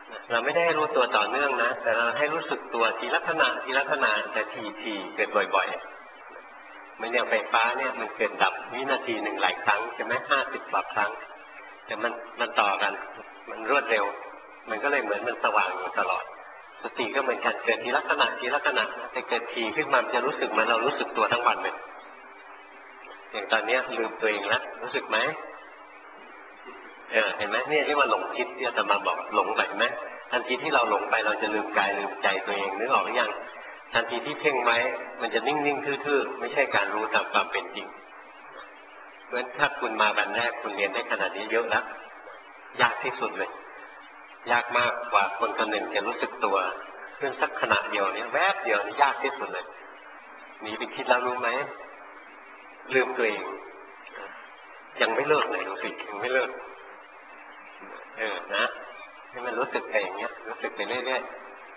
เราไม่ได้ให้รู้ตัวต่อเนื่องนะแต่เราให้รู้สึกตัวทีละขณะทีละขณะแต่ทีทีเกิดบ่อยๆเหมือนอย่างไฟฟ้าเนี่ยมันเกิดดับวินาทีหนึ่งหลายครั้งใช่ไหมห้าสิบกว่าครั้งแต่มันมันต่อกันมันรวดเร็วมันก็เลยเหมือนมันสว่างอยู่ตลอดสติก็เหมือนกันเกิดทีละขณะทีละขณะแต่เกิดทีขึ้นมาจะรู้สึกเหมือนเรารู้สึกตัวทั้งวันเลยอย่างตอนนี้ลืมตัวเองแล้วรู้สึกไหมเออเห็นไหมเนี่ยเรียกว่าหลงคิดที่อาตมาบอกหลงไปไหมทันทีที่เราหลงไปเราจะลืมกายลืมใจตัวเองนึกออกหรือยังทันทีที่เพ่งไว้มันจะนิ่งๆทื่อๆไม่ใช่การรู้ตามความเป็นจริงเพราะฉะนั้นถ้าคุณมาวันแรกคุณเรียนได้ขนาดนี้เยอะแล้วยากที่สุดเลยยากมากกว่าคนคนหนึ่งจะรู้สึกตัวเพียงสักขณะเดียวนี้แวบเดียวนี่ยากที่สุดเลยหนีไปคิดแล้วรู้ไหมลืมตัวเองยังไม่เลิกเลยรู้สึกยังไม่เลิกเออนะให้มันรู้สึกไปอย่างเงี้ยรู้สึกไปเรื่อยๆ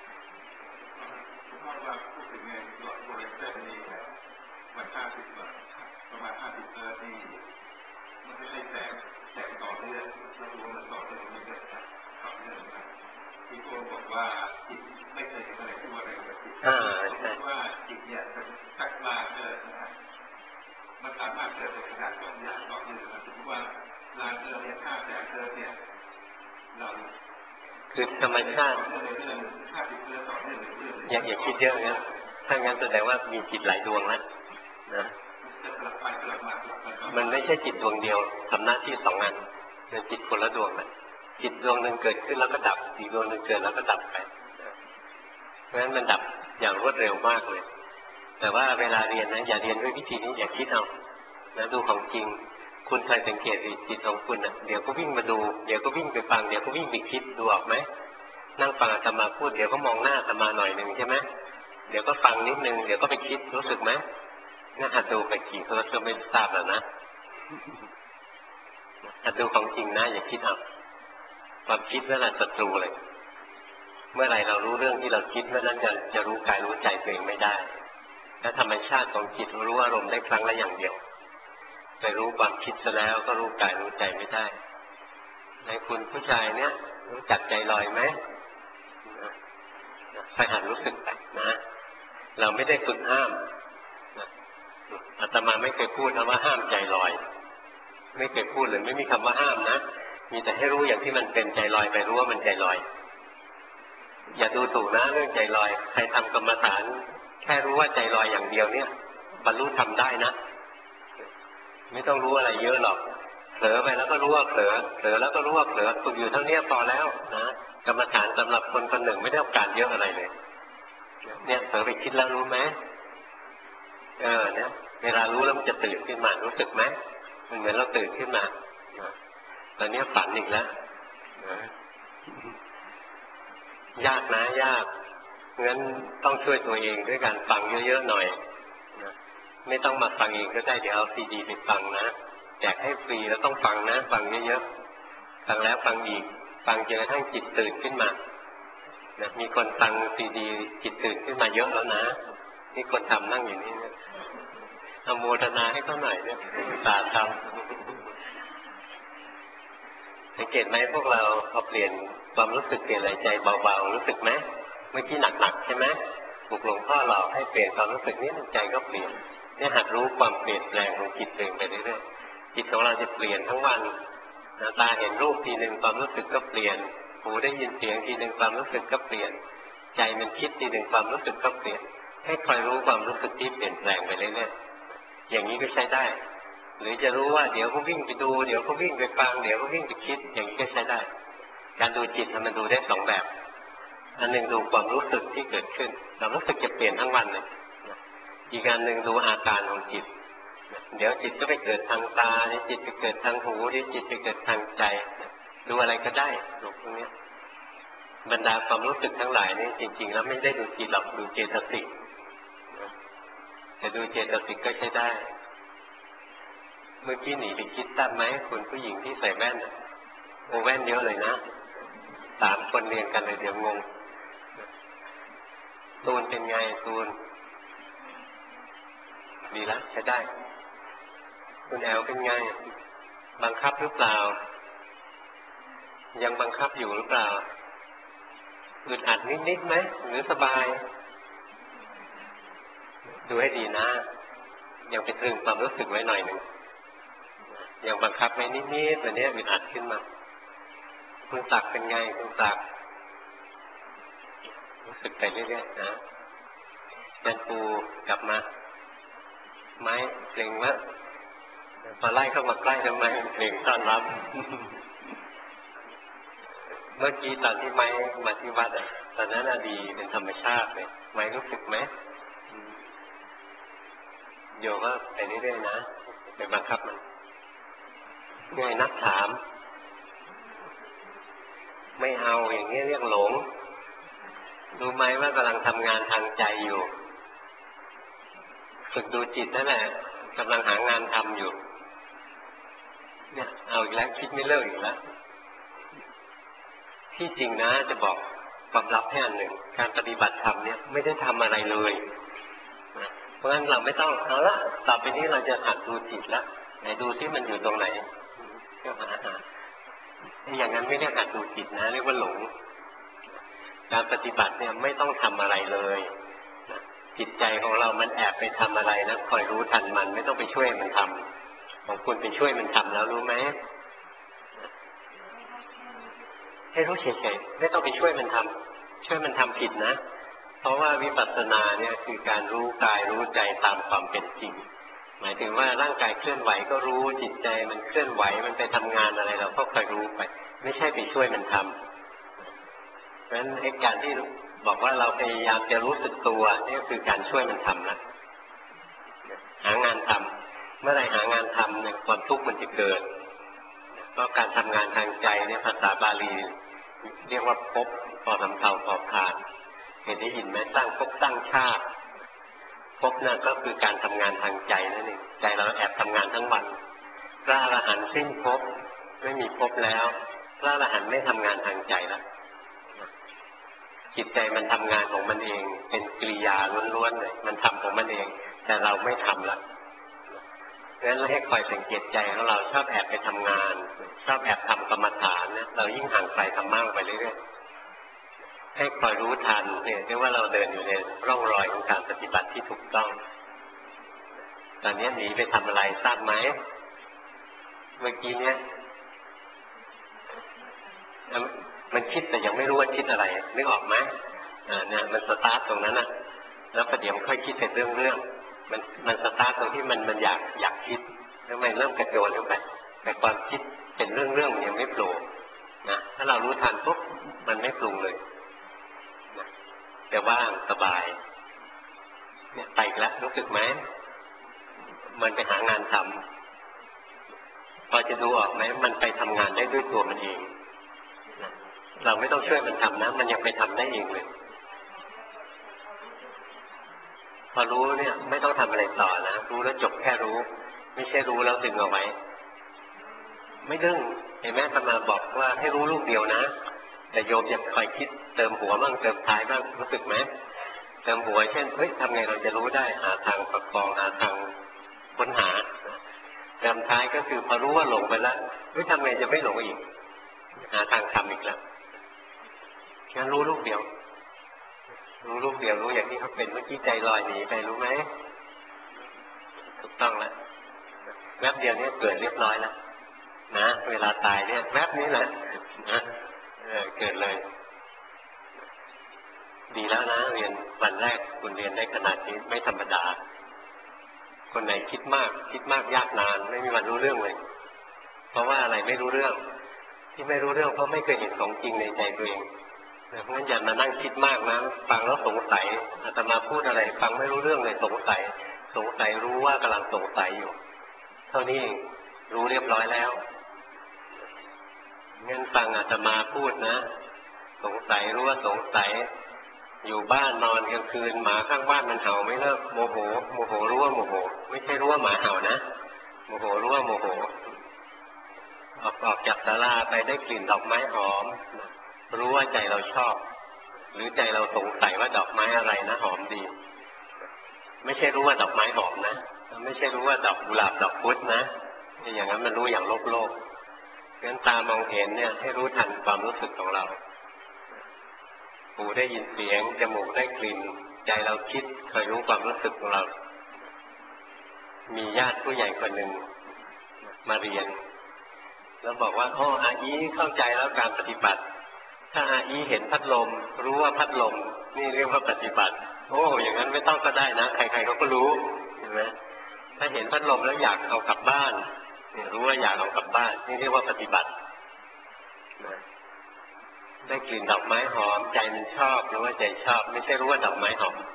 มันห้าสิบประมาณห้าสิบเปอร์เซ็นต์มันไม่ใช่แสงแสงต่อเนื่องแล้วรวมมันต่อเนื่องมันเกิดต่อเนื่องนะที่คนบอกว่าจิตไม่เคยเห็นอะไรที่ว่าอะไรกับจิตเพราะว่าจิตเนี่ยมันตักมาเกิดนะมันสามารถเกิดในขนาดสองอย่างต่อเนื่องนะถือว่าลานเกิดเนี่ยค่าแสงเกิดเนี่ยเราคือธรรมชาติอย่าอย่าคิดเยอะงั้นถ้างั้นแสดงว่ามีจิตหลายดวงแล้วนะมันไม่ใช่จิตดวงเดียวทำหน้าที่สองอันเป็นจิตคนละดวงนะจิตดวงหนึ่งเกิดขึ้นแล้วก็ดับอีกดวงหนึ่งเกิดแล้วก็ดับไปเพราะฉะนั้นมันดับอย่างรวดเร็วมากเลยแต่ว่าเวลาเรียนนะอย่าเรียนด้วยวิธีนี้อย่าคิดเอานะดูของจริงคุณเคยสังเกตจิตของคุณอ่ะเดี๋ยวก็วิ่งมาดูเดี๋ยวก็วิ่งไปฟังเดี๋ยวก็วิ่งไปคิดดูออกไหมนั่งฟังอาตมาพูดเดี๋ยวก็มองหน้าอาตมาหน่อยหนึ่งใช่ไหมเดี๋ยวก็ฟังนิดนึงเดี๋ยวก็ไปคิดรู้สึกไหมงั้นหัดดูไปกี่ตัวก็ไม่ทราบแล้วนะหัดดูของจริงนะอย่าคิดเอาความคิดนั่นแหละศัตรูเลยเมื่อไหร่เรารู้เรื่องที่เราคิดเมื่อนั้นจะจะรู้กายรู้ใจตัวเองไม่ได้และธรรมชาติของจิตรู้อารมณ์ได้ครั้งละอย่างเดียวไปรู้ความคิดซะแล้วก็รู้กายรู้ใจไม่ได้ในคุณผู้ชายเนี้ยรู้จักใจลอยไหมไปหัดรู้สึกไปนะเราไม่ได้ฝึกห้ามอาตมาไม่เคยพูดนะว่าห้ามใจลอยไม่เคยพูดเลยไม่มีคำว่าห้ามนะมีแต่ให้รู้อย่างที่มันเป็นใจลอยไปรู้ว่ามันใจลอยอย่าดูถูกนะเรื่องใจลอยใครทำกรรมฐานแค่รู้ว่าใจลอยอย่างเดียวเนี่ยบรรลุทำได้นะไม่ต้องรู้อะไรเยอะหรอกเผลอไปแล้วก็รู้ว่าเผลอเผลอแล้วก็รู้ว่าเผลอฝึกอยู่เท่านี้พอแล้วนะกรรมฐานสำหรับคนคนหนึ่งไม่ได้ต้องการเยอะอะไรเลยเนี่ยเผลอไปคิดแล้วรู้ไหมเออเนี่ยเวลารู้แล้วมันจะตื่นขึ้นมารู้สึกไหมมันเหมือนเราตื่นขึ้นมาตอนนี้ฝันอีกแล้วยากนะยากงั้นต้องช่วยตัวเองด้วยการฟังเยอะๆหน่อยไม่ต้องมาฟังเองก็ได้เดี๋ยวเอาซีดีไปฟังนะแจกให้ฟรีแล้วต้องฟังนะฟังเยอะๆฟังแล้วฟังอีกฟังจนกระทั่งจิตตื่นขึ้นมานะมีคนฟังซีดีจิตตื่นขึ้นมาเยอะแล้วนะนี่คนทำนั่งอยู่นี่นะอนุโมทนาให้เขาหน่อยเนี่ยสาธุสังเกตไหมพวกเราพอเปลี่ยนความรู้สึกเปลี่ยนอะไรใจเบาๆรู้สึกไหมเมื่อกี้หนักๆใช่ไหมถูกหลวงพ่อหลอกให้เปลี่ยนความรู้สึกนี้ใจก็เปลี่ยนเนี่ยหัดรู้ความเปลี่ยนแปลงของจิตเองไปเรื่อยๆจิตของเราจะเปลี่ยนทั้งวันตาเห็นรูปทีหนึ่งความรู้สึกก็เปลี่ยนหูได้ยินเสียงทีหนึ่งความรู้สึกก็เปลี่ยนใจมันคิดทีหนึ่งความรู้สึกก็เปลี่ยนให้คอยรู้ความรู้สึกที่เปลี่ยนแปลงไปเรื่อยๆอย่างนี้ก็ใช้ได้หรือจะรู้ว่าเดี๋ยวก็วิ่งไปดูเดี๋ยวก็วิ่งไปฟังเดี๋ยวก็วิ่งไปคิดอย่างนี้ก็ใช้ได้การดูจิตมันดูได้สองแบบอันหนึ่งดูความรู้สึกที่เกิดขึ้นความรู้สึกจะเปลี่ยนทั้งวันเลยอีกอันหนึ่งดูอาการของจิตเดี๋ยวจิตก็ไปเกิดทางตาเดี๋ยวจิตไปเกิดทางหูเดี๋ยวจิตไปเกิดทางใจดูอะไรก็ได้ดูพวกนี้บรรดาความรู้สึกทั้งหลายนี่จริงๆแล้วไม่ได้ดูจิตหรอกดูเจตสิกแต่ดูเจตสิกก็ใช้ได้เมื่อกี้หนีไปคิดตั้งไหมคุณผู้หญิงที่ใส่แว่นโอ้แว่นเยอะเลยนะสามคนเรียงกันเลยเดี๋ยวงงตูนเป็นไงตูนดีแล้วใช้ได้คุณแอลเป็นไงบังคับหรือเปล่ายังบังคับอยู่หรือเปล่าอึดอัดนิดๆไหมหรือสบายดูให้ดีนะยังไปตรึงความรู้สึกไว้หน่อยหนึ่งยังบังคับไว้นิดๆวันนี้อึดอัดขึ้นมาคุณตักเป็นไงคุณตักรู้สึกไปเรื่อยๆนะจันปูกลับมาไม้เกรงมากพอไล่เข้ามาใกล้ทำไมเกรงต้อนรับเมื่อกี้ตอนที่ไม้มาที่วัดอ่ะตอนนั้นอดีเป็นธรรมชาติเลยไม้รู้สึกไหมโยก็ไปเรื่อยๆนะไปบังคับมันง่ายนักถามไม่เอาอย่างนี้เรียกหลงรู้ไหมว่ากำลังทำงานทางใจอยู่ฝึกดูจิตนั่นแหละกำลังหางานทำอยู่เนี่ยเอาอีกแล้วคิดไม่เลิกอีกแล้วที่จริงนะจะบอกความลับให้อันหนึ่งการปฏิบัติธรรมเนี่ยไม่ได้ทำอะไรเลยนะเพราะฉะนั้นเราไม่ต้องเอาละต่อไปนี้เราจะหัดดูจิตแล้วไหนดูที่มันอยู่ตรงไหนก็หาหาอย่างนั้นไม่ได้หัดดูจิตนะเรียกว่าหลงการปฏิบัติเนี่ยไม่ต้องทำอะไรเลยจิตใจของเรามันแอบไปทำอะไรนะคอยรู้ทันมันไม่ต้องไปช่วยมันทำของคุณไปช่วยมันทำแล้วรู้ไหมให้รู้เฉยๆไม่ต้องไปช่วยมันทำช่วยมันทำผิดนะเพราะว่าวิปัสสนาเนี่ยคือการรู้กายรู้ใจตามความเป็นจริงหมายถึงว่าร่างกายเคลื่อนไหวก็รู้จิตใจมันเคลื่อนไหวมันไปทำงานอะไรเราก็คอยรู้ไปไม่ใช่ไปช่วยมันทำเพราะฉะนั้นไอ้การที่บอกว่าเราพยายามจะรู้สึกตัวนี่คือการช่วยมันทำนะหางานทำเมื่อไรหางานทำเนี่ยความทุกข์มันจะเกิดเพราะการทำงานทางใจเนี่ยภาษาบาลีเรียกว่าภพพอสำเภาพอผ่านเห็นได้ยินไหมสร้างภพสร้างชาติภพนั่นก็คือการทำงานทางใจนั่นเองใจเราแอบทำงานทั้งวันพระอรหันต์สิ้นภพไม่มีภพแล้วพระอรหันต์ไม่ทำงานทางใจแล้วจิตใจมันทำงานของมันเองเป็นกิริยาล้วนๆเลยมันทำของมันเองแต่เราไม่ทำละงั้นเราให้คอยสังเกตใจของเราชอบแอบไปทำงานชอบแอบทำกรรมฐานเนี่ยเรายิ่งห่างไกลธรรมะไปเรื่อยๆให้คอยรู้ทันเนี่ยเรียกว่าเราเดินอยู่ในร่องรอยของการปฏิบัติที่ถูกต้องตอนนี้หนีไปทำอะไรทราบไหมเมื่อกี้เนี้ยมันคิดแต่ยังไม่รู้ว่าคิดอะไรนึกออกไหมอ่าเนี่ยมันสตาร์ทตรงนั้นนะแล้วประเดี๋ยวค่อยคิดเป็นเรื่องๆมันมันสตาร์ทตรงที่มันมันอยากอยากคิดแล้วมันเริ่มกระโจนเข้าไปแต่ความคิดเป็นเรื่องๆมันยังไม่โผล่นะถ้าเรารู้ทันปุ๊บมันไม่ปรุงเลยนะแต่ว่างสบายเนี่ยไปอีกแล้วรู้สึกไหมมันไปหางานทำพอจะดูออกไหมมันไปทำงานได้ด้วยตัวมันเองเราไม่ต้องช่วยมันทำนะมันยังไปทำได้เองเลยพอรู้เนี่ยไม่ต้องทำอะไรต่อนะรู้แล้วจบแค่รู้ไม่ใช่รู้แล้วดึงเอาไว้ไม่ดึงเห็นไหมธรรมาบอกว่าให้รู้ลูกเดียวนะแต่โยมอย่าคอยคิดเติมหัวบ้างเติมท้ายบ้างรู้สึกไหมเติมหัวเช่นเฮ้ยทำไงเราจะรู้ได้หาทางประคองหาทางค้นหาเติมท้ายก็คือพอรู้ว่าหลงไปแล้วเฮ้ยทำไงจะไม่หลงอีกหาทางทำอีกแล้วงั้นรู้ลูกเดียวรู้ลูกเดียวรู้อย่างที่เขาเป็นเมื่อกี้ใจลอยหนีไปรู้ไหมถูกต้องแล้วแวบเดียวนี้เกิดเรียบร้อยแล้วนะเวลาตายเนี่ยแวบนี้แหละนะเออเกิดเลยดีแล้วนะเรียนวันแรกคุณเรียนได้ขนาดนี้ไม่ธรรมดาคนไหนคิดมากคิดมากยากนานไม่มีวันรู้เรื่องเลยเพราะว่าอะไรไม่รู้เรื่องที่ไม่รู้เรื่องเพราะไม่เคยเห็นของจริงในใจตัวเองเพราะงั้นอย่ามานั่งคิดมากนะฟังแล้วสงสัยอาตมาพูดอะไรฟังไม่รู้เรื่องเลยสงสัยสงสัยรู้ว่ากำลังสงสัยอยู่เท่านี้เองรู้เรียบร้อยแล้วงั้นฟังอาตมาพูดนะสงสัยรู้ว่าสงสัยอยู่บ้านนอนกลางคืนหมาข้างบ้านมันเห่าไม่เลิกโมโหโมโหรู้ว่าโมโหไม่ใช่รู้ว่าหมาเห่านะโมโหรู้ว่าโมโหออกออกจากศาลาไปได้กลิ่นดอกไม้หอมรู้ว่าใจเราชอบหรือใจเราสงสัยว่าดอกไม้อะไรนะหอมดีไม่ใช่รู้ว่าดอกไม้หอมนะไม่ใช่รู้ว่าดอกกุหลาบดอกพุธนะอย่างนั้นมันรู้อย่างโลกโลกงั้นตามองเห็นเนี่ยให้รู้ทันความรู้สึกของเราหูได้ยินเสียงจมูกได้กลิ่นใจเราคิดคอยรู้ความรู้สึกของเรามีญาติผู้ใหญ่คนหนึ่งมาเรียนแล้วบอกว่าโอ้อาอีเข้าใจแล้วการปฏิบัติถ้าอาอีเห็นพัดลมรู้ว่าพัดลมนี่เรียกว่าปฏิบัติโอ้อย่างนั้นไม่ต้องก็ได้นะใครๆเขาก็รู้เห็นไหมถ้าเห็นพัดลมแล้วอยากเอากลับบ้านรู้ว่าอยากเอากลับบ้านนี่เรียกว่าปฏิบัติได้กลิ่นดอกไม้หอมใจมันชอบรู้ว่าใจชอบไม่ใช่รู้ว่าดอกไม้หอม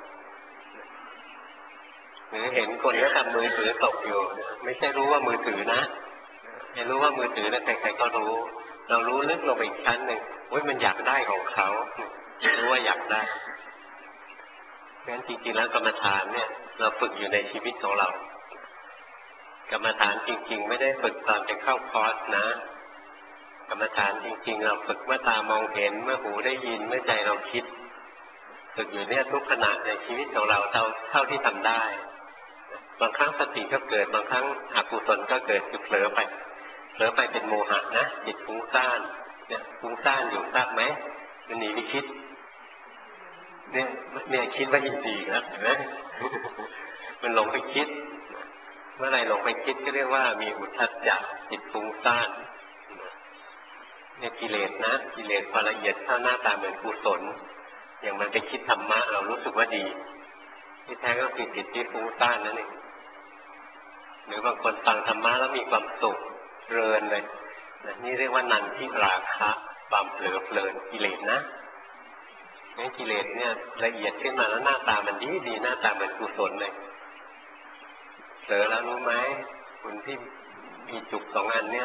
หรือเห็นคนก็ทำมือถือตกอยู่ไม่ใช่รู้ว่ามือถือนะให้รู้ว่ามือถือแล้วใครๆก็รู้เรารู้ลึกลงไปอีกชั้นหนึ่งโอ้ยมันอยากได้ของเขารู้ว่าอยากได้เพราะฉะนั้นจริงๆแล้วกรรมฐานเนี่ยเราฝึกอยู่ในชีวิตของเรากรรมฐานจริงๆไม่ได้ฝึกตอนไปเข้าคอร์สนะกรรมฐานจริงๆเราฝึกเมื่อตามองเห็นเมื่อหูได้ยินเมื่อใจเราคิดฝึกอยู่เนี่ยทุกขณะในชีวิตของเราเท่าเท่าที่ทำได้บางครั้งสติก็เกิดบางครั้งอกุศลก็เกิดคือเผลอไปเผลอไปเป็นโมหะนะจิตฟุ้งซ่านเนี่ยฟุ้งซ่านอยู่ทราบไหมมันหนีไปคิดเนี่ยเนี่ยคิดว่าอินทรีย์นะเห็นไหมมันหลงไปคิดเมื่อไรหลงไปคิดก็เรียกว่ามีอุทธัจจะจิตฟุ้งซ่านเนี่ยกิเลสนะกิเลสพอละเอียดเข้าหน้าตาเหมือนกุศลอย่างมันไปคิดธรรมะเรารู้สึกว่าดีที่แท้ก็คือจิตที่ฟุ้งซ่านนั่นเองหรือบางคนฟังธรรมะแล้วมีความสุขเพลินเลยนี่เรียกว่านันทิราคะความเผลอเพลินกิเลสนะงั้นกิเลสเนี่ยละเอียดขึ้นมาแล้วหน้าตามันดีดีหน้าตาเหมือนกุศลเลยเผลอแล้วรู้ไหมคุณที่มีจุกสองอันเนี่ย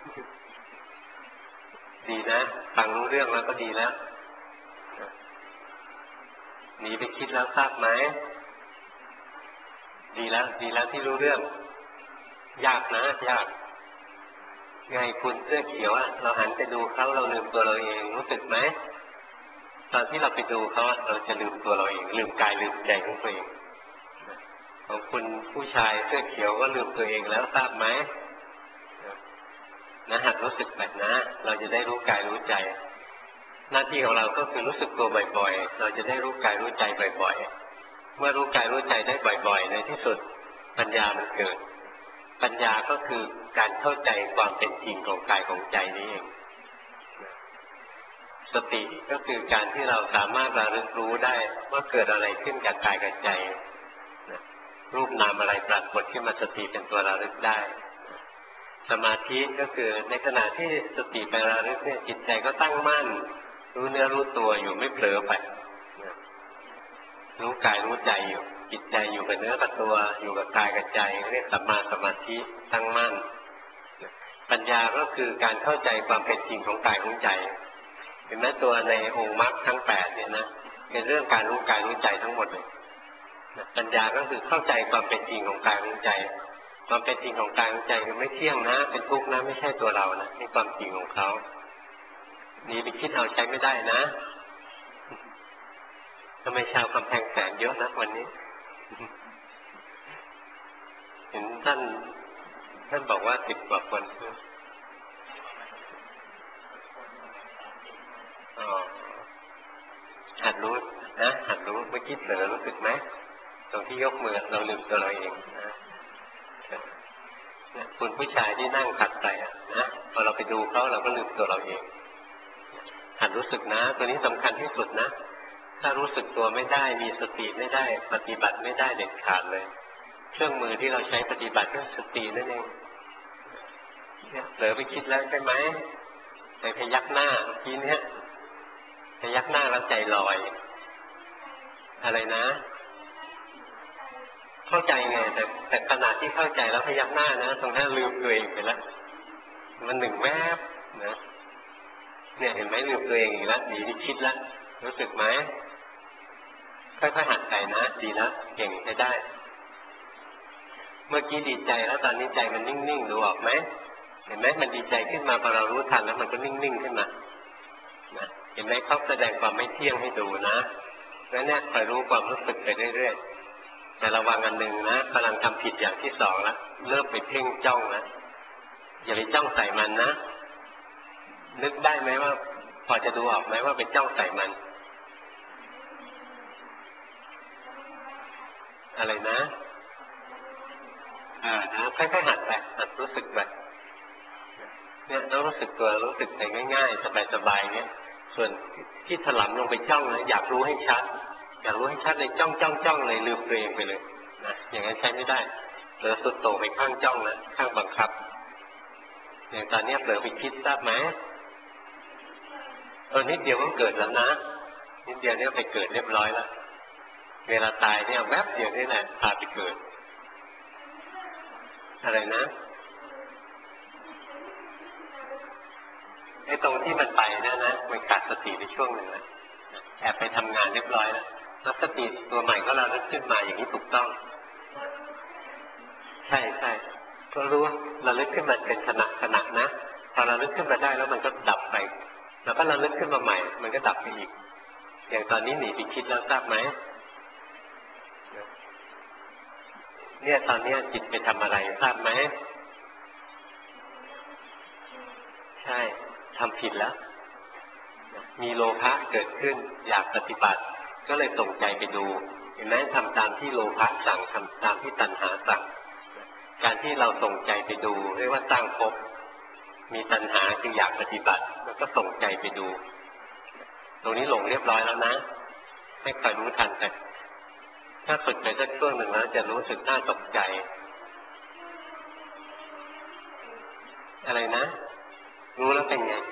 ดีนะฟังรู้เรื่องแล้วก็ดีแล้วหนีไปคิดแล้วทราบไหมดีแล้วดีแล้วที่รู้เรื่องยากนะยากไงคุณเสื้อเขียวอะเราหันไปดูเขาเราลืมตัวเราเองรู้สึกไหมตอนที่เราไปดูเขาเราจะลืมตัวเราเองลืมกายลืมใจของตัวเองของคุณผู้ชายเสื้อเขียวก็ลืมตัวเองแล้วทราบไหมนะหัดรู้สึกแบบนะเราจะได้รู้กายรู้ใจหน้าที่ของเราก็คือรู้สึกตัวบ่อยๆเราจะได้รู้กายรู้ใจบ่อยๆเมื่อรู้กายรู้ใจได้บ่อยๆในที่สุดปัญญามันเกิดปัญญาก็คือการเข้าใจความเป็นจริงของกายของใจนี้เองสติก็คือการที่เราสามารถระลึกรู้ได้ว่าเกิดอะไรขึ้นกับกายกับใจรูปนามอะไรปรากฏขึ้นมาสติเป็นตัวระลึกได้สมาธิก็คือในขณะที่สติไประลึกเนี่ยจิตใจก็ตั้งมั่นรู้เนื้อรู้ตัวอยู่ไม่เผลอไปรู้กายรู้ใจอยู่จิตใจอยู่กับเนื้อกับตัวอยู่กับกายกับใจเรียกสัมมาสมาธิตั้งมั่นปัญญาก็คือการเข้าใจความเป็นจริงของกายของใจเห็นไหมตัวในองค์มรรคทั้งแปดเนี่ยนะเป็นเรื่องการรู้กายรู้ใจทั้งหมดเลยปัญญาก็คือเข้าใจความเป็นจริงของกายของใจความเป็นจริงของกายของใจคือไม่เที่ยงนะเป็นทุกข์นะไม่ใช่ตัวเรานะนี่ความจริงของเขานี่ไปคิดเอาใช้ไม่ได้นะทำไมชาวกำแพงแสนเยอะนะวันนี้เห็นท่านท่านบอกว่าสิบกว่าคนอ๋อหัดรู้นะหัดรู้เมื่อกี้เผลอรู้สึกไหมตรงที่ยกมือเราลืมตัวเราเองนะคุณผู้ชายที่นั่งขัดใจนะพอเราไปดูเขาเราก็ลืมตัวเราเองหัดรู้สึกนะตัวนี้สำคัญที่สุดนะถ้ารู้สึกตัวไม่ได้มีสติไม่ได้ปฏิบัติไม่ได้เด็ดขาดเลยเครื่องมือที่เราใช้ปฏิบัติก็สตินั่นเองเผลอไปคิดแล้วใช่ไหมไปพยักหน้าเมื่อกี้เนี้ยพยักหน้าแล้วใจลอยอะไรนะเข้าใจไงแต่แต่ขณะที่เข้าใจแล้วพยักหน้านะตรงนั้นลืมตัวเองไปแล้วมันหนึ่งแวบนะเนี่ยเห็นไหมลืมตัวเองอีกแล้วดีที่คิดแล้วรู้สึกไหมค่อยๆหัดใจนะดีนะเก่งใช้ได้เมื่อกี้ดีใจแล้วตอนนี้ใจมันนิ่งๆดูออกไหมเห็นไหมมันดีใจขึ้นมาพอเรารู้ทันแล้วมันก็นิ่งๆขึ้นมานะเห็นไหมเขาแสดงความไม่เที่ยงให้ดูนะแล้วเนี่ยคอยรู้ความรู้สึกไปเรื่อยๆแต่ระวังอันหนึ่งนะกำลังทำผิดอย่างที่สองแล้วเริ่มไปเพ่งจ้องนะอย่าไปจ้องใส่มันนะนึกได้ไหมว่าพอจะดูออกไหมว่าไปจ้องใส่มันอะไรนะอ่านะค่อยๆหัดไปหัดรู้สึกไปเนี่ยต้องรู้สึกตัวรู้สึกไปง่ายๆสบายๆเนี่ยส่วนที่ถลำลงไปจ้องนะอยากรู้ให้ชัดอยากรู้ให้ชัดเลยจ้องจ้องจ้องเลยลืมตัวเองไปเลยนะอย่างนั้นใช้ไม่ได้เผลอสุดโต่งไปข้างจ้องนะข้างบังคับอย่างตอนนี้เผลอไปคิดทราบไหมเออนิดเดียวก็เกิดแล้วนะนิดเดียวเนี่ยไปเกิดเรียบร้อยแล้วเวลาตายเนี่ยแวบเดียวนี่แหละพาไปเกิดอะไรนะไอ้ตรงที่มันไปนะนะมันขาดสติในช่วงหนึ่งนะแอบไปทำงานเรียบร้อยแล้วแล้วสติตัวใหม่ก็เราลึกขึ้นมาอย่างนี้ถูกต้องใช่ใช่ก็รู้ว่าเราลึกขึ้นมาเป็นขณะขณะนะพอเราลึกขึ้นมาได้แล้วมันก็ดับไปแล้วก็เราลึกขึ้นมาใหม่มันก็ดับไปอีกอย่างตอนนี้หนีไปคิดแล้วทราบไหมเนี่ยตอนนี้จิตไปทำอะไรทราบไหมใช่ทำผิดแล้วมีโลภะเกิดขึ้นอยากปฏิบัติก็เลยส่งใจไปดูเห็นไหมทำตามที่โลภะสั่งทำตามที่ตัณหาสั่งการที่เราส่งใจไปดูเรียกว่าสร้างภพมีตัณหาคืออยากปฏิบัติแล้วก็ส่งใจไปดูตรงนี้หลงเรียบร้อยแล้วนะให้คอยรู้ทันไปถ้าฝึกไปสักช่วงหนึ่งแล้วจะรู้สึกน่าตกใจอะไรนะรู้แล้วเป็นไง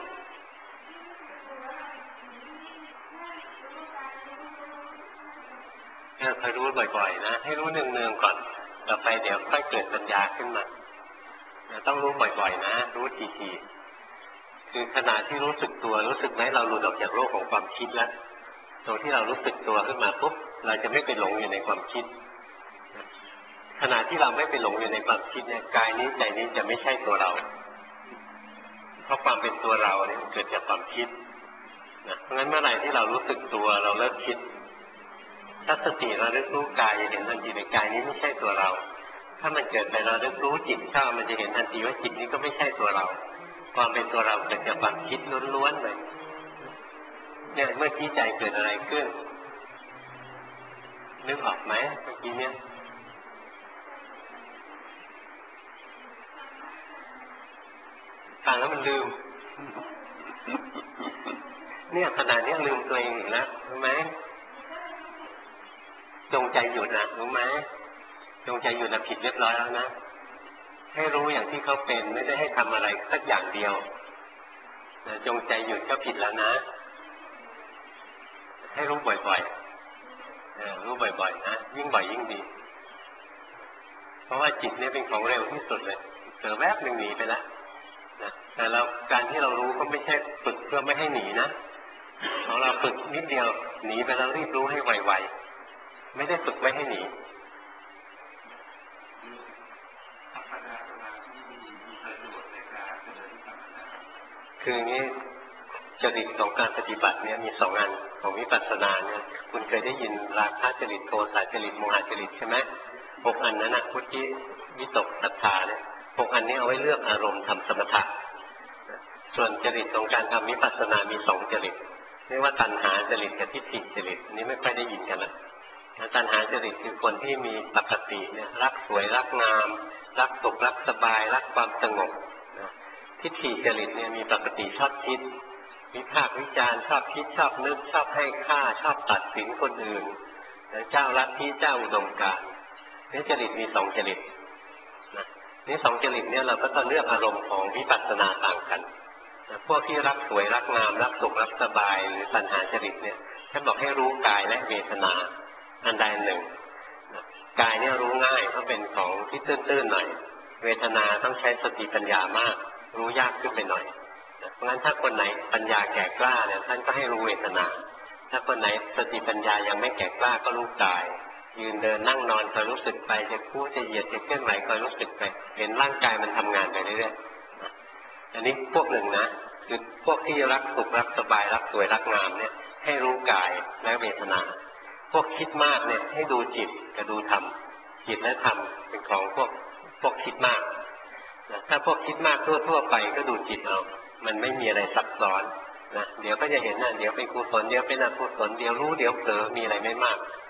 เนี่ยคอยรู้บ่อยๆนะให้รู้เนืองๆก่อนต่อไปเดี๋ยวค่อยเกิดปัญญาขึ้นมาต้องรู้บ่อยๆนะรู้ทีๆคือขณะที่รู้สึกตัวรู้สึกไหมเราหลุดออกจากโลกของความคิดแล้วตรงที่เรารู้สึกตัวขึ้นมาปุ๊บเราจะไม่ไปหลงอยู่ในความคิดขณะที่เราไม่ไปหลงอยู่ในความคิดเนี่ยกายนี้ใจนี้จะไม่ใช่ตัวเราเพราะความเป็นตัวเราเนี่ยเกิดจากความคิดนะเพราะงั้นเมื่อไหร่ที่เรารู้สึกตัวเราเลิกคิดถ้าสติเราเลิกรู้กายเห็นทันทีในกายนี้ไม่ใช่ตัวเราถ้ามันเกิดไปเราเลิกรู้จิตเข้ามันจะเห็นทันทีว่าจิตนี้ก็ไม่ใช่ตัวเราความเป็นตัวเราเกิดจากความคิดล้วนๆเลยเนี่ยเมื่อกี้ใจเกิดอะไรขึ้นนึกออกไหมเมื่อกี้เนี่ยฟังแล้วมันลืมเนี่ยขนาดนี้ลืมตัวเองอีกแล้วรู้ไหมจงใจหยุดนะรู้ไหมจงใจหยุดนะผิดเรียบร้อยแล้วนะให้รู้อย่างที่เขาเป็นไม่ได้ให้ทำอะไรสักอย่างเดียวนะจงใจหยุดก็ผิดแล้วนะให้รู้บ่อยๆรู้บ่อยๆนะยิ่งบ่อยยิ่งดีเพราะว่าจิตเนี่ยเป็นของเร็วที่สุดเลยเผลอแวบหนึ่งหนีไปแล้วนะแต่เราการที่เรารู้ก็ไม่ใช่ฝึกเพื่อไม่ให้หนีนะของเราฝึกนิดเดียวหนีไปแล้วรีบรู้ให้ไวๆไม่ได้ฝึกไม่ให้หนีคืออย่างนี้จริตของการปฏิบัติเนี่ยมีสองอันของวิปัสสนาเนี่ยคุณเคยได้ยินราคะจริตโทสะจริตโมหะจริตใช่ไหมหกอันนั้นนะพุทธิวิตกศรัทธาเนี่ยหกอันนี้เอาไว้เลือกอารมณ์ทำสมถะส่วนจริตของการทำวิปัสสนามีสองจริตเรียกว่าตัณหาจริตกับทิฏฐิจริตอันนี้ไม่ค่อยได้ยินกันนะตัณหาจริตคือคนที่มีปกติเนี่ยรักสวยรักงามรักสุขรักสบายรักความสงบทิฏฐิจริตเนี่ยมีปกติชอบคิดวิพากษ์วิจารณ์ชอบคิดชอบนึกชอบให้ค่าชอบตัดสินคนอื่นเจ้าลัทธิเจ้าอุดมการณ์นี่จริตมีสองจริตนะนี่สองจริตเนี่ยเราก็ต้องเลือกอารมณ์ของวิปัสสนาต่างกันนะพวกที่รักสวยรักงามรักสุขรักสบายหรือตัณหาจริตเนี่ยท่านบอกให้รู้กายและเวทนาอันใดหนึ่งนะกายเนี่ยรู้ง่ายเพราะเป็นของที่ตื้นๆหน่อยเวทนาต้องใช้สติปัญญามากรู้ยากขึ้นไปหน่อยเพราะงั้นถ้าคนไหนปัญญาแก่กล้าเนี่ยท่านก็ให้รู้เวทนาถ้าคนไหนสติปัญญายังไม่แก่กล้าก็รู้กายยืนเดินนั่งนอนคอยรู้สึกไปจะคู่จะเหยียดจะเคลื่อนไหวคอยรู้สึกไปเห็นร่างกายมันทำงานไปเรื่อยๆอันนี้พวกหนึ่งนะคือพวกที่รักสุขรักสบายรักสวยรักงามเนี่ยให้รู้กายและเวทนาพวกคิดมากเนี่ยให้ดูจิตกับดูธรรมจิตและธรรมเป็นของพวกพวกคิดมากถ้าพวกคิดมากทั่วๆไปก็ดูจิตเอามันไม่มีอะไรซับซ้อนนะเดี๋ยวก็จะเห็นนะเดี๋ยวเป็นกุศลเดี๋ยวเป็นอกุศลเดี๋ยวรู้เดี๋ยวเผลอมีอะไรไม่มาก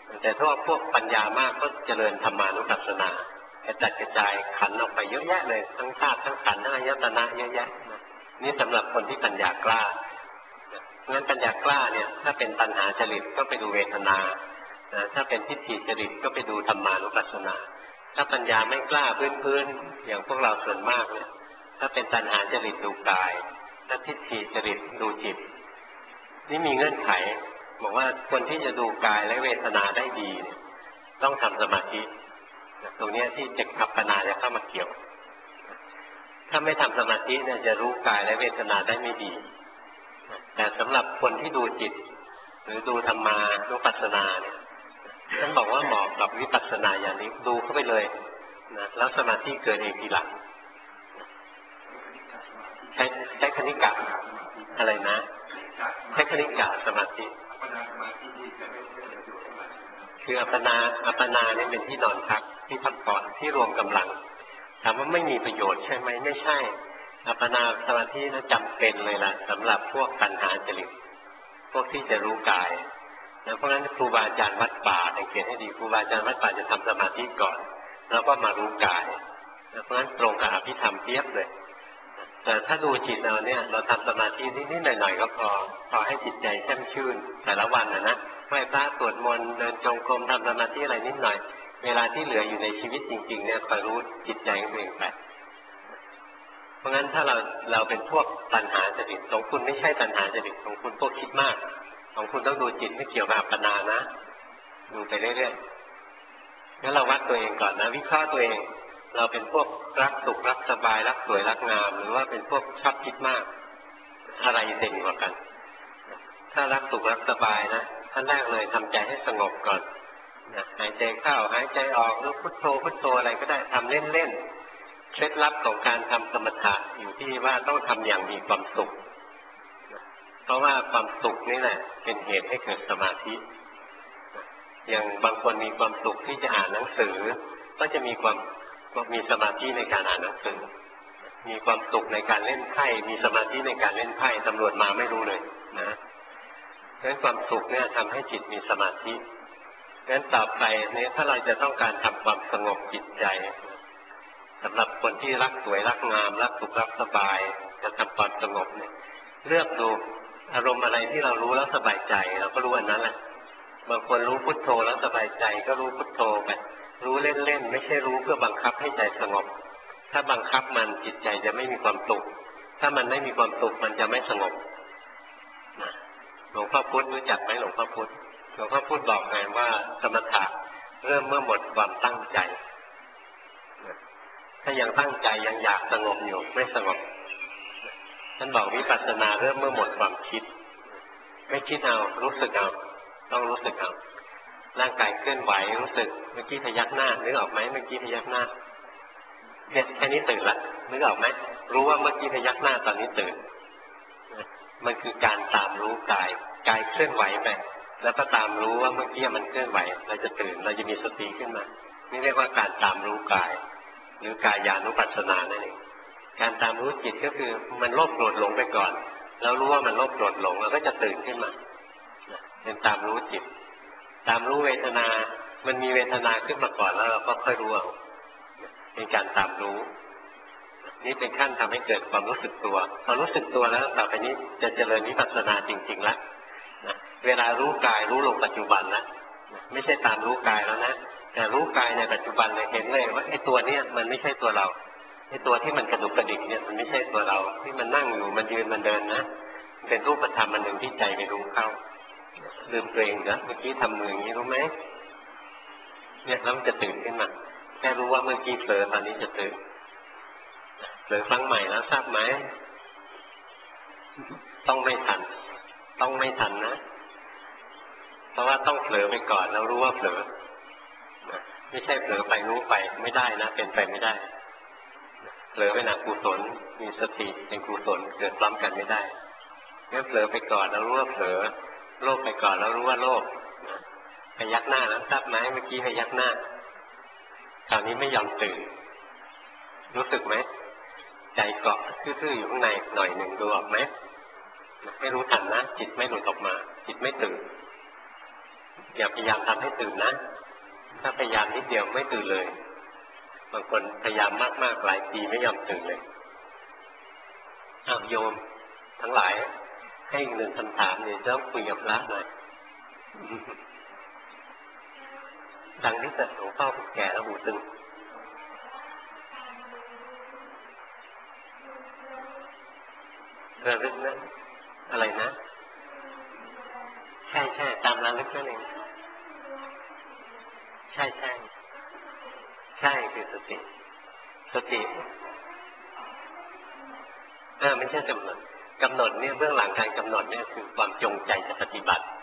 แต่ถ้าพวกปัญญามากก็เจริญธรรมานุปัสสนากระจัดกระจายขันออกไปเยอะแยะเลยทั้งธาตุทั้งขันธ์ทั้งอายตนะเยอะแยะนี่สำหรับคนที่ปัญญากล้าเพราะฉะนั้นปัญญากล้าเนี่ยถ้าเป็นตัณหาจริตก็ไปดูเวทนาถ้าเป็นทิฏฐิจริตก็ไปดูธรรมานุปัสสนาถ้าปัญญาไม่กล้าพื้นๆอย่างพวกเราส่วนมากเนี่ยถ้าเป็นตัณหาจริตดูกายถ้าทิฏฐิจริตดูจิตนี่มีเงื่อนไขบอกว่าคนที่จะดูกายและเวทนาได้ดีต้องทำสมาธิตรงนี้ที่จิตอัปปนาจะเข้ามาเกี่ยวถ้าไม่ทำสมาธิเนี่ยจะรู้กายและเวทนาได้ไม่ดีแต่สำหรับคนที่ดูจิตหรือดูธรรมานุปัสสนาเนี่ยท่านบอกว่าเหมาะกับวิปัสสนาอย่างนี้ดูเข้าไปเลยนะแล้วสมาธิเกิดเองทีหลังใช้ใช้คณิกะอะไรนะใช้คณิกะสมาธิคืออัปปนาอัปปนาเนี่ยเป็นที่นอนพักที่พักผ่อนที่รวมกำลังถามว่าไม่มีประโยชน์ใช่ไหมไม่ใช่อัปปนาสมาธินั้นจำเป็นเลยล่ะสำหรับพวกตัณหาจริตพวกที่จะรู้กายนะเพราะฉะนั้นครูบาอาจารย์วัดป่าสังเกตให้ดีครูบาอาจารย์วัดป่าจะทำสมาธิก่อนแล้วก็มารู้กายนะเพราะฉะนั้นตรงกับอภิธรรมเทียบเลยแต่ถ้าดูจิตเราเนี่ยเราทำสมาธินิดๆหน่อยๆก็พอพอให้จิตใจแช่มชื่นแต่ละวันนะนะไหว้พระสวดมนต์เดินจงกรมทำสมาธิอะไรนิดหน่อยเวลาที่เหลืออยู่ในชีวิตจริงๆเนี่ยคอยรู้จิตใจของตัวเองไปเพราะงั้นถ้าเราเราเป็นพวกตัณหาจริตของคุณไม่ใช่ตัณหาจริตของคุณพวกคิดมากของคุณต้องดูจิตไม่เกี่ยวกับอัปปนานะดูไปเรื่อยๆงั้นเราวัดตัวเองก่อนนะวิเคราะห์ตัวเองเราเป็นพวกรักสุขรักสบายรักสวยรักงามหรือว่าเป็นพวกชอบคิดมากอะไรเด่นกว่ากันถ้ารักสุขรักสบายนะขั้นแรกเลยทำใจให้สงบก่อนนะหายใจเข้าหายใจออกหรือพุทโธพุทโธอะไรก็ได้ทำเล่นๆเคล็ดลับของการทำสมถะอยู่ที่ว่าต้องทำอย่างมีความสุขเพราะว่าความสุขนี่แหละเป็นเหตุให้เกิดสมาธิอย่างบางคนมีความสุขที่จะอ่านหนังสือก็จะมีความมีสมาธิในการอ่านหนังสือมีความสุขในการเล่นไพ่มีสมาธิในการเล่นไพ่ตำรวจมาไม่รู้เลยนะเพราะฉะนั้นความสุขเนี่ยทำให้จิตมีสมาธิเพราะฉะนั้นต่อไปเนี่ยถ้าเราจะต้องการทำความสงบจิตใจสำหรับคนที่รักสวยรักงามรักสุขรักสบายจะทำความสงบเนี่ยเลือกดูอารมณ์อะไรที่เรารู้แล้วสบายใจเราก็รู้อันนั้นแหละบางคนรู้พุทโธแล้วสบายใจก็รู้พุทโธไปรู้เล่นๆไม่ใช่รู้เพื่อบังคับให้ใจสงบถ้าบังคับมันจิตใจจะไม่มีความสุขถ้ามันไม่มีความสุขมันจะไม่สงบนะหลวงพ่อพุธรู้จักไหมหลวงพ่อพุธหลวงพ่อพุธบอกไงว่าสมถะเริ่มเมื่อหมดความตั้งใจถ้ายังตั้งใจยังอยากสงบอยู่ไม่สงบท่านบอกวิปัสสนาเริ่มเมื่อหมดความคิดไม่คิดเอารู้สึกเอาต้องรู้สึกเอาร่างกายเคลื่อนไหวรู้สึกเมื่อกี้พยักหน้านึกออกไหมเมื่อกี้พยักหน้าเนี่ยแค่นี้ตื่นละนึกออกไหมรู้ว่าเมื่อกี้พยักหน้าตอนนี้ตื่นมันคือการตามรู้กายกายเคลื่อนไหวไปแล้วก็ตามรู้ว่าเมื่อกี้มันเคลื่อนไหวเราจะตื่นเราจะมีสติขึ้นมานี่เรียกว่าการตามรู้กายหรือกายานุปัสสนานั่นเองการตามรู้จิตก็คือมันโลภโกรธหลงไปก่อนแล้วรู้ว่ามันโลภโกรธหลงเราก็จะตื่นขึ้นมาเป็นตามรู้จิตตามรู้เวทนามันมีเวทนาขึ้นมาก่อนแล้วเราก็ค่อยรู้เอาเป็นการตามรู้นี่เป็นขั้นทำให้เกิดความรู้สึกตัวพอรู้สึกตัวแล้วต่อไปนี้จะเจริญวิปัสสนาจริงๆแล้วนะเวลารู้กายรู้ลงปัจจุบันนะไม่ใช่ตามรู้กายแล้วนะแต่รู้กายในปัจจุบันเลยเห็นเลยว่าไอ้ตัวเนี้ยมันไม่ใช่ตัวเราไอ้ตัวที่มันกระดุกกระดิกเนี่ยมันไม่ใช่ตัวเราที่มันนั่งอยู่มันยืนมันเดินนะเป็นรูปธรรมอันหนึ่งที่ใจไปรู้เข้าลืมตัวเองนะเมื่อกี้ทำมืออย่างนี้รู้ไหมเนี่ยแล้วมันจะตื่นขึ้นมาแค่รู้ว่าเมื่อกี้เผลอตอนนี้จะตื่นเผลอครั้งใหม่แล้วทราบไหมต้องไม่ทันต้องไม่ทันนะเพราะว่าต้องเผลอไปก่อนแล้วรู้ว่าเผลอไม่ใช่เผลอไปรู้ไปไม่ได้นะเป็นไปไม่ได้เผลอเป็นอกุศลมีสติเป็นกุศลเกิดพร้อมกันไม่ได้งั้นเผลอไปก่อนแล้วรู้ว่าเผลอโลภไปก่อนแล้วรู้ว่าโลภพยักหน้าแล้วทราบไหมเมื่อกี้พยักหน้าคราวนี้ไม่ยอมตื่นรู้สึกไหมใจเกาะทื่อๆอยู่ข้างในหน่อยหนึ่งดูออกไหมไม่รู้ทันนะจิตไม่หลุดออกมาจิตไม่ตื่นอย่าพยายามทำให้ตื่นนะถ้าพยายามนิดเดียวไม่ตื่นเลยบางคนพยายามมากๆหลายปีไม่ยอมตื่นเลยอ้าวโยมทั้งหลายให้อีกหนึ่งคำถามเนี่ยต้องคุยกับพระหน่อยดังที่จะหลวงพ่อแก่แล้วหูตึงระลึกนะอะไรนะใช่ใช่ตามระลึกนั่นเองใช่ใช่ใช่คือสติสติเออไม่ใช่กำหนดกำหนดเนี่ยเบื้องหลังการกำหนดเนี่ยคือความจงใจจะปฏิบัติ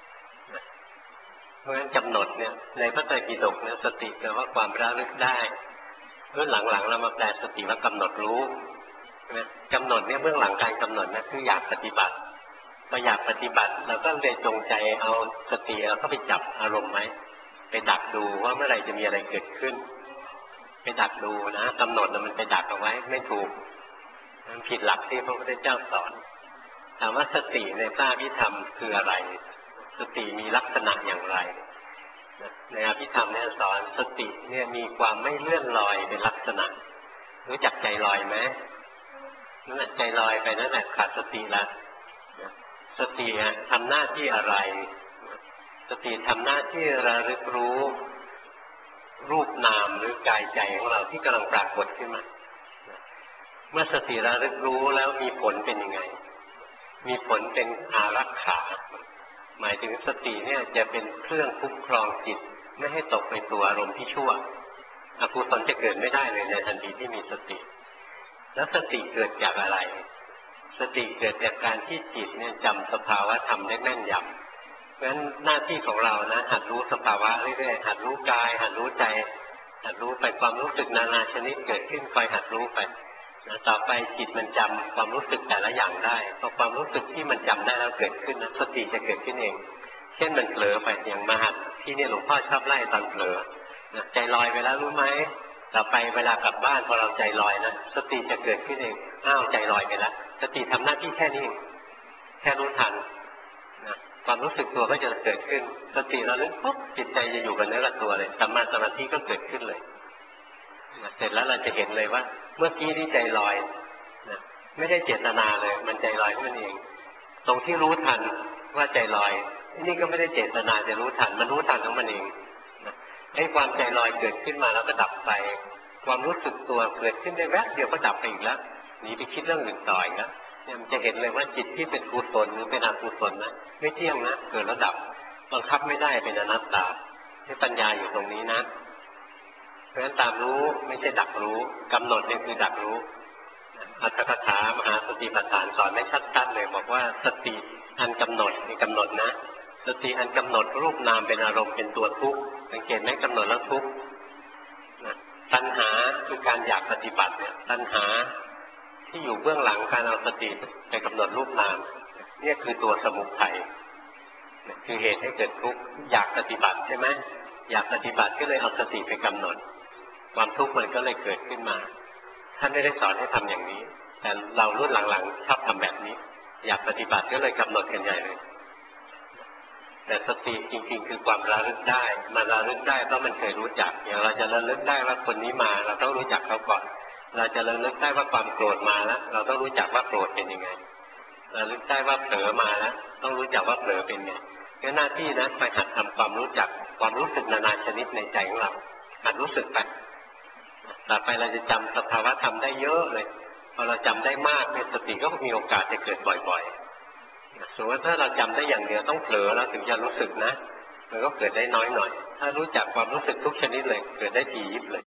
เพราะฉะนั้นกำหนดเนี่ยในพระไตรปิฎกเนี่ยสติแปลว่าความระลึกได้เมื่อหลังๆเรามาแปลสติว่ากำหนดรู้นะกำหนดเนี่ยเบื้องหลังการกำหนดนะคืออยากปฏิบัติพออยากปฏิบัติเราก็เลยจงใจเอาสติเราก็ไปจับอารมณ์ไหมไปดักดูว่าเมื่อไหร่จะมีอะไรเกิดขึ้นไปดักดูนะกำหนดนะมันไปดักเอาไว้ไม่ถูกมันผิดหลักที่พระพุทธเจ้าสอนถามว่าสติในพระอภิธรรมคืออะไรสติมีลักษณะอย่างไรในอภิธรรมเนี่ยสอนสติเนี่ยมีความไม่เลื่อนลอยเป็นลักษณะรู้จักใจลอยไหมนั่นแหละใจลอยไปนั่นแหละขาดสติละสติทำหน้าที่อะไรสติทำหน้าที่ระลึกรู้รูปนามหรือกายใจของเราที่กำลังปรากฏขึ้นมาเมื่อสติระลึกรู้แล้วมีผลเป็นยังไงมีผลเป็นอารักขาหมายถึงสติเนี่ยจะเป็นเครื่องคุ้มครองจิตไม่ให้ตกไปสู่อารมณ์ที่ชั่วอกุศลจะเกิดไม่ได้เลยในทันทีที่มีสติแล้วสติเกิดจากอะไรสติเกิดจากการที่จิตเนี่ยจำสภาวะธรรมได้แม่นยำเพราะฉะนั้นหน้าที่ของเรานะหัดรู้สภาวะเรื่อยๆหัดรู้กายหัดรู้ใจหัดรู้ไปความรู้สึกนานาชนิดเกิดขึ้นคอยหัดรู้ไปนะต่อไปจิตมันจำความรู้สึกแต่ละอย่างได้พอความรู้สึกที่มันจำได้แล้วเกิดขึ้นนะสติจะเกิดขึ้นเองเช่นมันเผลอไปอย่างมหัดที่นี่หลวงพ่อชอบไล่ตอนเผลอนะใจลอยไปแล้วรู้ไหมต่อไปเวลากลับบ้านพอเราใจลอยนะสติจะเกิดขึ้นเองอ้าวใจลอยไปแล้วสติทำหน้าที่แค่นี้เองแค่รู้ทันนะความรู้สึกตัวก็จะเกิดขึ้นสติระลึกปุ๊บจิตใจจะอยู่กับเนื้อกับตัวเลยสัมมาสมาธิก็เกิดขึ้นเลยนะเสร็จแล้วเราจะเห็นเลยว่าเมื่อกี้ที่ใจลอยนะไม่ได้เจตนาเลยมันใจลอยขึ้นเองตรงที่รู้ทันว่าใจลอยนี่ก็ไม่ได้เจตนาจะรู้ทันมันรู้ทันของมันเองนะไอ้ความใจลอยเกิดขึ้นมาแล้วก็ดับไปความรู้สึกตัวเกิดขึ้นได้แวบเดียวก็ดับไปอีกแล้วหนีไปคิดเรื่องอื่นต่ออีกแล้วเนี่ยมันจะเห็นเลยว่าจิตที่เป็นกุศลหรือเป็นอกุศลนะไม่เที่ยงนะเกิดแล้วดับบังคับไม่ได้เป็นอนัตตาให้ปัญญาอยู่ตรงนี้นะเพราะฉะนั้นตามรู้ไม่ใช่ดักรู้กำหนดเนี่ยคือดักรู้อัตถกถามหาสติปัฏฐานสอนไม่ชัดๆเลยบอกว่าสติอันกำหนดนี่กำหนดนะสติอันกำหนดรูปนามเป็นอารมณ์เป็นตัวทุกข์สังเกตไหมกำหนดแล้วทุกข์ตัณหาคือการอยากปฏิบัติเนี่ยตัณหาที่อยู่เบื้องหลังการเอาสติไปกำหนดรูปนามเนี่ยคือตัวสมุทัยคือเหตุให้เกิดทุกข์อยากปฏิบัติใช่ไหมอยากปฏิบัติก็เลยเอาสติไปกำหนดความทุกข์มันก็เลยเกิดขึ้นมาท่านไม่ได้สอนให้ทำอย่างนี้แต่เรารุ่นหลังๆชอบทำแบบนี้อยากปฏิบัติก็เลยกำหนดกันใหญ่เลยแต่สติจริงๆคือความระลึกได้มันระลึกได้เพราะมันเคยรู้จักอย่างเราจะระลึกได้ว่าคนนี้มาเราต้องรู้จักเขาก่อนเราจะระลึกได้ว่าความโกรธมาแล้วเราต้องรู้จักว่าโกรธเป็นยังไงระลึกได้ว่าเผลอมาแล้วต้องรู้จักว่าเผลอเป็นไงก็หน้าที่นะไปหัดทำความรู้จักความรู้สึกนานาชนิดในใจของเราหัดรู้สึกไปต่อไปเราจะจำสภาวะธรรมได้เยอะเลยพอเราจำได้มากเนี่ยสติก็มีโอกาสจะเกิดบ่อยๆสมมติถ้าเราจำได้อย่างเดียวต้องเผลอแล้วถึงจะรู้สึกนะมันก็เกิดได้น้อยหน่อยถ้ารู้จักความรู้สึกทุกชนิดเลยเกิดได้ทียิบเลย